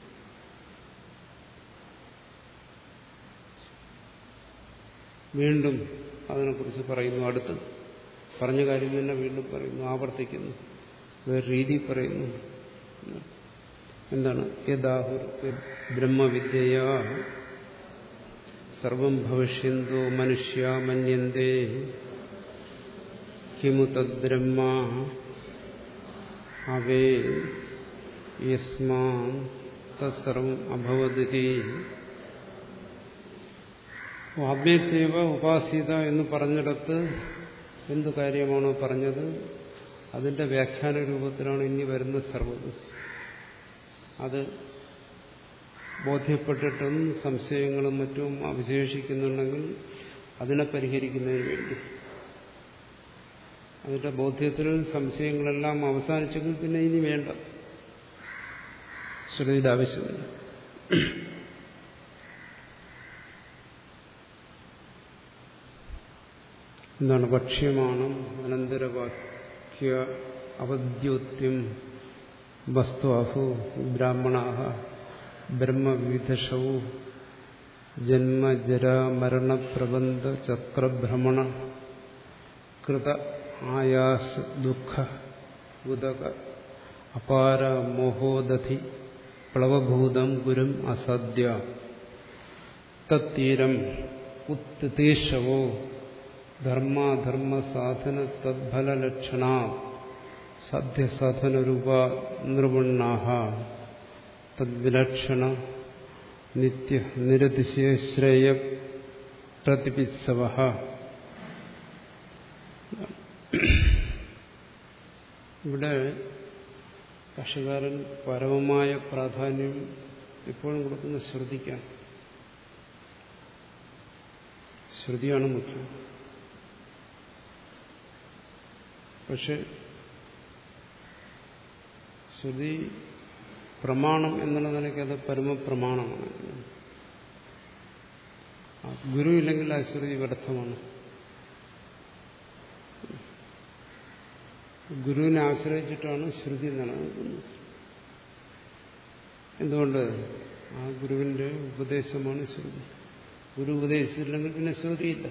വീണ്ടും അതിനെക്കുറിച്ച് പറയുന്നു. അടുത്ത് പറഞ്ഞ കാര്യം തന്നെ വീണ്ടും പറയുന്നു, ആവർത്തിക്കുന്നു, വേറെ രീതി പറയുന്നു. എന്താണ്? യദാഹു ബ്രഹ്മവിദ്യയാ സർവം ഭവിഷ്യന്തോ മനുഷ്യ മന്യന്തേ കിമു തദ്ബ്രഹ്മ അവേ യസ്മാൻ തത്സർവം അഭവദിതി. ആത്മേത്യവ ഉപാസിത എന്ന് പറഞ്ഞിടത്ത് എന്ത് കാര്യമാണോ പറഞ്ഞത് അതിന്റെ വ്യാഖ്യാന രൂപത്തിലാണ് ഇനി വരുന്ന സർവ്വത്. അത് ബോധ്യപ്പെട്ടിട്ടും സംശയങ്ങളും മറ്റും അവശേഷിക്കുന്നുണ്ടെങ്കിൽ അതിനെ പരിഹരിക്കുന്നതിന് വേണ്ടി, അതിന്റെ ബോധ്യത്തിൽ സംശയങ്ങളെല്ലാം അവസാനിച്ചെങ്കിൽ പിന്നെ ഇനി വേണ്ട, ശ്രുതിയുടെ ആവശ്യമില്ല. എന്താണ്? ഭക്ഷ്യമാണം അനന്തരവാക്യ അവദ്യോത്യം വസ്തുഅഹു ബ്രാഹ്മണാഃ ബ്രഹ്മവിദുഷൗ ജന്മജരാമരണപ്രബന്ധ ചക്രഭ്രമണ കൃത ആയാസ ദുഃഖ ഉദക അപാര മോഹോദധി പ്ലവഭൂതം ഗുരും അസദ്യ തത്തീരം ഉത്തിതീഷവോ ധർമാധർമ്മസാധന തദ്ഫലലക്ഷണ സാധ്യസാധനരൂപ നിർവണ്ണാഃ തദ്വിലക്ഷണ നിത്യ നിരതിശയശ്രേയ പ്രതിപിത്സവഃ. ഇവിടെ ഭാഷ്യകാരൻ പരമമായ പ്രാധാന്യം എപ്പോഴും കൊടുക്കുന്ന ശ്രുതിക്കാണ്. ശ്രുതിയാണ് മുഖ്യം. പക്ഷെ ശ്രുതി പ്രമാണം എന്നുള്ള നിലയ്ക്ക് അത് പരമപ്രമാണമാണ്. ഗുരു ഇല്ലെങ്കിൽ ആ ശ്രുതി വ്യർത്ഥമാണ്. ഗുരുവിനെ ആശ്രയിച്ചിട്ടാണ് ശ്രുതി നിലനിൽക്കുന്നത്. എന്തുകൊണ്ട്? ആ ഗുരുവിന്റെ ഉപദേശമാണ് ശ്രുതി. ഗുരു ഉപദേശിച്ചില്ലെങ്കിൽ പിന്നെ ശ്രുതിയില്ല.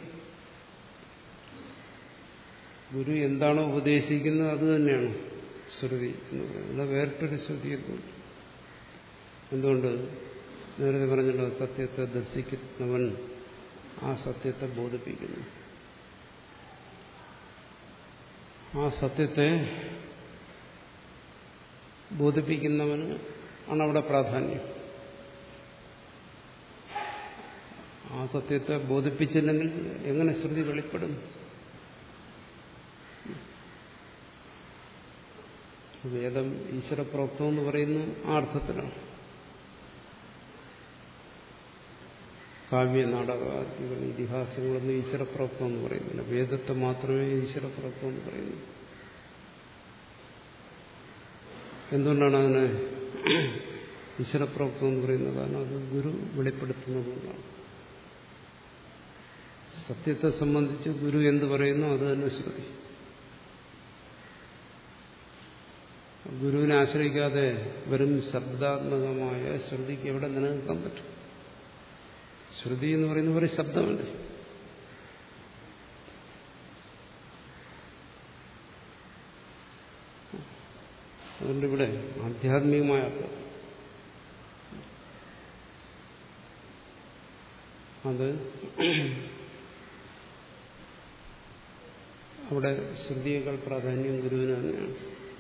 ഗുരു എന്താണോ ഉപദേശിക്കുന്നത് അത് തന്നെയാണ് ശ്രുതി എന്ന് പറയുന്നത്. വേറിട്ടൊരു ശ്രുതി എന്തുകൊണ്ട്? എന്തുകൊണ്ട്? നേരത്തെ പറഞ്ഞല്ലോ, സത്യത്തെ ദർശിക്കുന്നവൻ ആ സത്യത്തെ ബോധിപ്പിക്കുന്നു. ആ സത്യത്തെ ബോധിപ്പിക്കുന്നവന് ആണ് അവിടെ പ്രാധാന്യം. ആ സത്യത്തെ ബോധിപ്പിച്ചില്ലെങ്കിൽ എങ്ങനെ ശ്രുതി വെളിപ്പെടും? വേദം ഈശ്വരപ്രോക്തം എന്ന് പറയുന്ന ആ അർത്ഥത്തിലാണ്. കാവ്യ നാടകാദികൾ ഇതിഹാസങ്ങളൊന്നും ഈശ്വരപ്രോക്തം എന്ന് പറയുന്നില്ല. വേദത്തെ മാത്രമേ ഈശ്വരപ്രോക്തം എന്ന് പറയുന്നു. എന്തുകൊണ്ടാണ് അതിനെ ഈശ്വരപ്രോക്തം എന്ന് പറയുന്നത്? കാരണം അത് ഗുരു വെളിപ്പെടുത്തുന്നതുകൊണ്ടാണ്. സത്യത്തെ സംബന്ധിച്ച് ഗുരു എന്ത് പറയുന്നു അത് തന്നെ ശ്രുതി. ഗുരുവിനെ ആശ്രയിക്കാതെ വെറും ശബ്ദാത്മകമായ ശ്രുതിക്ക് എവിടെ നിലനിൽക്കാൻ പറ്റും? ശ്രുതി എന്ന് പറയുന്ന ഒരു ശബ്ദമല്ലേ. അതുകൊണ്ടിവിടെ ആധ്യാത്മികമായ അർത്ഥം അത് അവിടെ ശ്രുതിയേക്കാൾ പ്രാധാന്യം ഗുരുവിന് തന്നെയാണ്.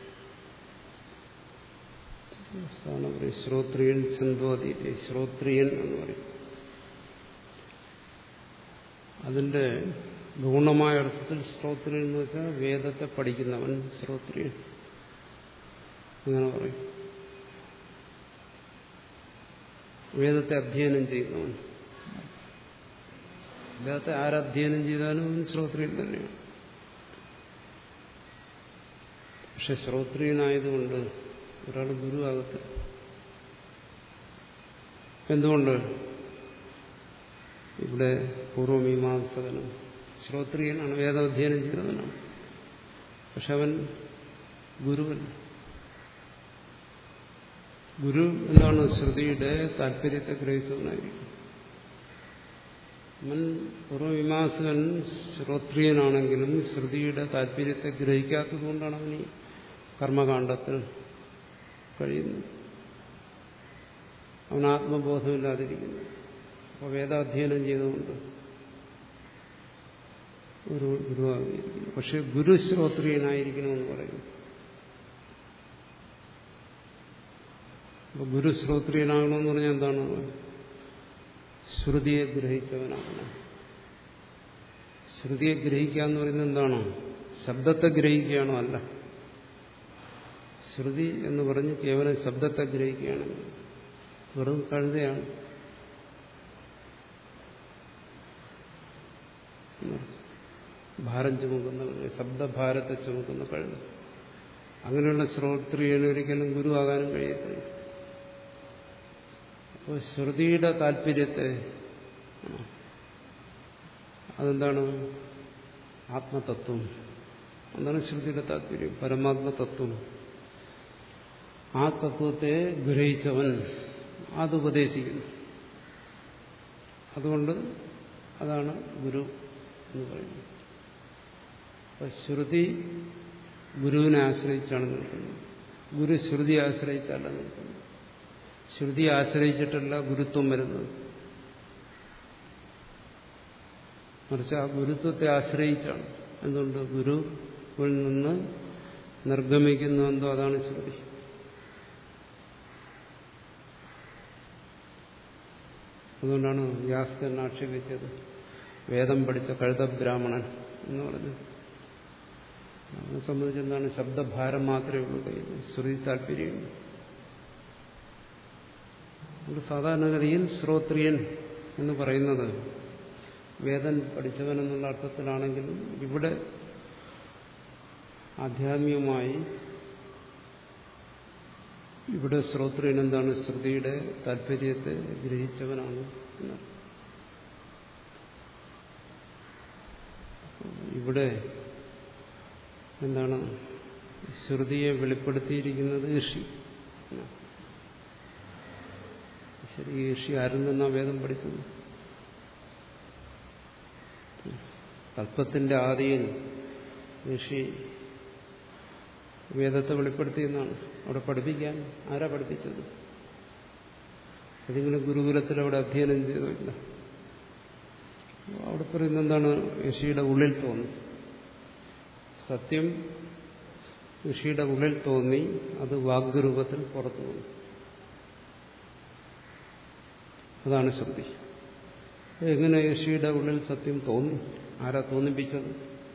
പറയും ശ്രോത്രിയൻ ഛന്ദോതീതേ. ശ്രോത്രിയൻ എന്ന് പറയും. അതിന്റെ ഗൗണമായ അർത്ഥത്തിൽ ശ്രോത്രിയൻ എന്ന് വെച്ചാൽ വേദത്തെ പഠിക്കുന്നവൻ ശ്രോത്രിയൻ അങ്ങനെ പറയും. വേദത്തെ അധ്യയനം ചെയ്യുന്നവൻ. വേദത്തെ ആരധ്യയനം ചെയ്താലും അവൻ ശ്രോത്രിയൻ തന്നെയാണ്. പക്ഷെ ശ്രോത്രിയനായതുകൊണ്ട് ഒരാൾ ഗുരുവാകത്തില്ല. എന്തുകൊണ്ട്? ഇവിടെ പൂർവമീമാംസകനും ശ്രോത്രിയനാണ്, വേദാധ്യയനം ചെയ്തവനാണ്. പക്ഷെ അവൻ ഗുരുവല്ല. ഗുരു എന്താണ്? ശ്രുതിയുടെ താല്പര്യത്തെ ഗ്രഹിച്ചവനായിരിക്കും. അവൻ പൂർവമീമാംസകൻ ശ്രോത്രിയനാണെങ്കിലും ശ്രുതിയുടെ താല്പര്യത്തെ ഗ്രഹിക്കാത്തതുകൊണ്ടാണ് അവൻ ഈ കർമ്മകാണ്ഡത്തിൽ കഴിയുന്നത്. അവൻ ആത്മബോധമില്ലാതിരിക്കുന്നു. അപ്പോൾ വേദാധ്യയനം ചെയ്തുകൊണ്ട് ഒരു ഗുരുവായിരിക്കുന്നു. പക്ഷെ ഗുരു ശ്രോത്രിയനായിരിക്കണമെന്ന് പറയുന്നു. അപ്പൊ ഗുരു ശ്രോത്രിയനാകണമെന്ന് പറഞ്ഞാൽ എന്താണ്? ശ്രുതിയെ ഗ്രഹിച്ചവനാകണം. ശ്രുതിയെ ഗ്രഹിക്കുക എന്ന് പറയുന്നത് എന്താണ്? ശബ്ദത്തെ ഗ്രഹിക്കുകയാണോ? അല്ല. ശ്രുതി എന്ന് പറഞ്ഞ് കേവലം ശബ്ദത്തെ ഗ്രഹിക്കുകയാണെങ്കിൽ വെറും കഴുതയാണ്. ഭാരം ചുമക്കുന്ന കഴുത, ശബ്ദഭാരത്തെ ചുമക്കുന്ന കഴുത. അങ്ങനെയുള്ള ശ്രോത്രിയന് ഒരിക്കലും ഗുരുവാകാനും കഴിയത്തില്ല. അപ്പോൾ ശ്രുതിയുടെ താല്പര്യത്തെ, അതെന്താണ്? ആത്മതത്വം. എന്താണ് ശ്രുതിയുടെ താല്പര്യം? പരമാത്മതത്വം. ആ തത്വത്തെ ഗ്രഹിച്ചവൻ അത് ഉപദേശിക്കുന്നു. അതുകൊണ്ട് അതാണ് ഗുരു എന്ന് പറയുന്നത്. അപ്പൊ ശ്രുതി ഗുരുവിനെ ആശ്രയിച്ചാണ് നിൽക്കുന്നത്. ഗുരു ശ്രുതിയെ ആശ്രയിച്ചല്ല നിൽക്കുന്നത്. ശ്രുതിയെ ആശ്രയിച്ചിട്ടല്ല ഗുരുത്വം വരുന്നത്. മറിച്ച് ആ ഗുരുത്വത്തെ ആശ്രയിച്ചാണ്. എന്തുകൊണ്ട്? ഗുരുവിൽ നിന്ന് നിർഗമിക്കുന്നുവെന്തോ അതാണ് ശ്രുതി. അതുകൊണ്ടാണ് യാസ്കൻ ആക്ഷേപിച്ചത് വേദം പഠിച്ച കഴുത ബ്രാഹ്മണൻ എന്ന് പറഞ്ഞു. അതിനെ സംബന്ധിച്ചെന്താണ്? ശബ്ദഭാരം മാത്രമേ ഉള്ളൂ കയ്യിൽ, ശ്രുതി താല്പര്യമില്ല. സാധാരണഗതിയിൽ ശ്രോത്രിയൻ എന്ന് പറയുന്നത് വേദം പഠിച്ചവൻ എന്നുള്ള അർത്ഥത്തിലാണെങ്കിലും ഇവിടെ ആധ്യാത്മികമായി ഇവിടെ ശ്രോത്രിയൻ എന്താണ്? ശ്രുതിയുടെ താല്പര്യത്തെ ഗ്രഹിച്ചവനാണ് എന്നാണ്. ഇവിടെ എന്താണ്? ശ്രുതിയെ വെളിപ്പെടുത്തിയിരിക്കുന്നത് ഋഷി. ശരി, ഈ ഋഷി ആരിൽ നിന്നാണ് വേദം പഠിച്ചത്? കൽപ്പത്തിന്റെ ആദിയിൽ ഋഷി വേദത്തെ വെളിപ്പെടുത്തിയെന്നാണ്. അവിടെ പഠിപ്പിക്കാൻ ആരാ പഠിപ്പിച്ചത്? ഏതെങ്കിലും ഗുരുകുലത്തിൽ അവിടെ അധ്യയനം ചെയ്തില്ല. അവിടെ പറയുന്നത് എന്താണ്? ഋഷിയുടെ ഉള്ളിൽ തോന്നി. സത്യം ഋഷിയുടെ ഉള്ളിൽ തോന്നി, അത് വാഗ്രൂപത്തിൽ പുറത്തു വന്നു. അതാണ് ശ്രുതി. എങ്ങനെ ഋഷിയുടെ ഉള്ളിൽ സത്യം തോന്നി? ആരാ തോന്നിപ്പിച്ചത്?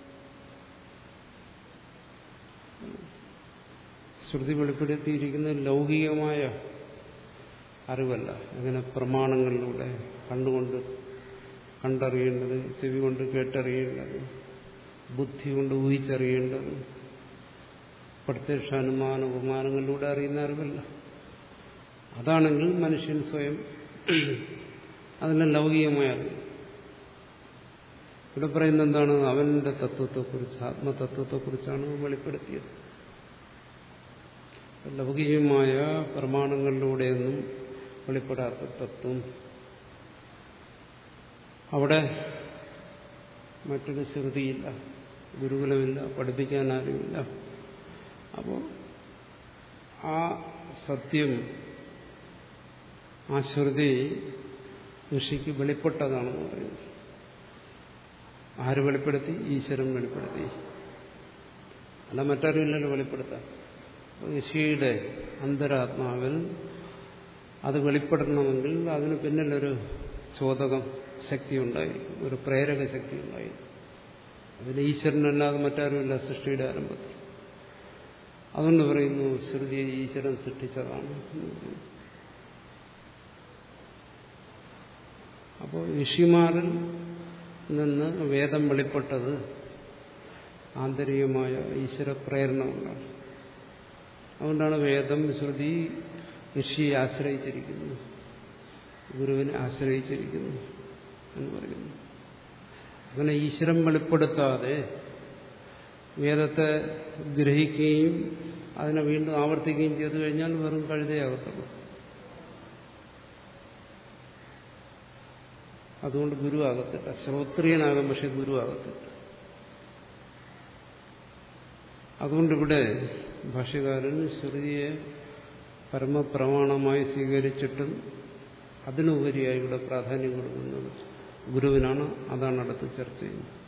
ശ്രുതി വെളിപ്പെടുത്തിയിരിക്കുന്നത് ലൗകികമായ അറിവല്ല. അങ്ങനെ പ്രമാണങ്ങളിലൂടെ കണ്ണുകൊണ്ട് കണ്ടറിയേണ്ടത്, ചെവി കൊണ്ട് കേട്ടറിയേണ്ടത്, ബുദ്ധി കൊണ്ട് ഊഹിച്ചറിയേണ്ടത്, പ്രത്യക്ഷ അനുമാന ഉപമാനങ്ങളിലൂടെ അറിയുന്ന അറിവല്ല. അതാണെങ്കിൽ മനുഷ്യൻ സ്വയം അതിനെ ലൗകികമായ അറിവ്. ഇവിടെ പറയുന്നത് എന്താണ്? അവന്റെ തത്വത്തെക്കുറിച്ച്, ആത്മതത്വത്തെക്കുറിച്ചാണ് വെളിപ്പെടുത്തിയത്. ലൗകികമായ പ്രമാണങ്ങളിലൂടെയൊന്നും വെളിപ്പെടാത്ത തത്വം. അവിടെ മറ്റൊരു ശ്രുതിയില്ല, ഗുരുകുലമില്ല, പഠിപ്പിക്കാൻ ആരുമില്ല. അപ്പോൾ ആ സത്യം, ആ ശ്രുതി ഋഷിക്ക് വെളിപ്പെട്ടതാണെന്ന് പറയുന്നു. ആര് വെളിപ്പെടുത്തി? ഈശ്വരൻ വെളിപ്പെടുത്തി. അല്ല മറ്റാരുമില്ലല്ലോ വെളിപ്പെടുത്താൻ. ഋഷിയുടെ അന്തരാത്മാവിൽ അത് വെളിപ്പെടണമെങ്കിൽ അതിന് പിന്നിലൊരു ചോദകം ശക്തി ഉണ്ടായിരിക്കും, ഒരു പ്രേരക ശക്തി ഉണ്ടായിരിക്കും. അതിന് ഈശ്വരനല്ലാതെ മറ്റാരുമില്ല സൃഷ്ടിയുടെ ആരംഭത്തിൽ. അതുകൊണ്ട് പറയുന്നു ശ്രുതിയെ ഈശ്വരൻ സൃഷ്ടിച്ചതാണ്. അപ്പോൾ ഋഷിമാരിൽ നിന്ന് വേദം വെളിപ്പെട്ടത് ആന്തരികമായ ഈശ്വര പ്രേരണ കൊണ്ടാണ്. അതുകൊണ്ടാണ് വേദം ശ്രുതി ഋഷിയെ ആശ്രയിച്ചിരിക്കുന്നു, ഗുരുവിനെ ആശ്രയിച്ചിരിക്കുന്നു എന്ന് പറയുന്നു. അങ്ങനെ ഈശ്വരം വെളിപ്പെടുത്താതെ വേദത്തെ ഗ്രഹിക്കുകയും അതിനെ വീണ്ടും ആവർത്തിക്കുകയും ചെയ്തു കഴിഞ്ഞാൽ വെറും കഴുതയാകത്തുള്ളൂ. അതുകൊണ്ട് ഗുരു ആകത്തില്ല. ശ്രോത്രിയനാകും, പക്ഷെ ഗുരു ആകത്തില്ല. അതുകൊണ്ടിവിടെ ഭാഷ്യകാരൻ ശ്രുതിയെ പരമപ്രമാണമായി സ്വീകരിച്ചിട്ടും അതിനുപരിയായി ഇവിടെ പ്രാധാന്യം കൊടുക്കുന്നത് ഗുരുവിനാണ്. അതാണ് അടുത്ത് ചർച്ച ചെയ്യുന്നത്.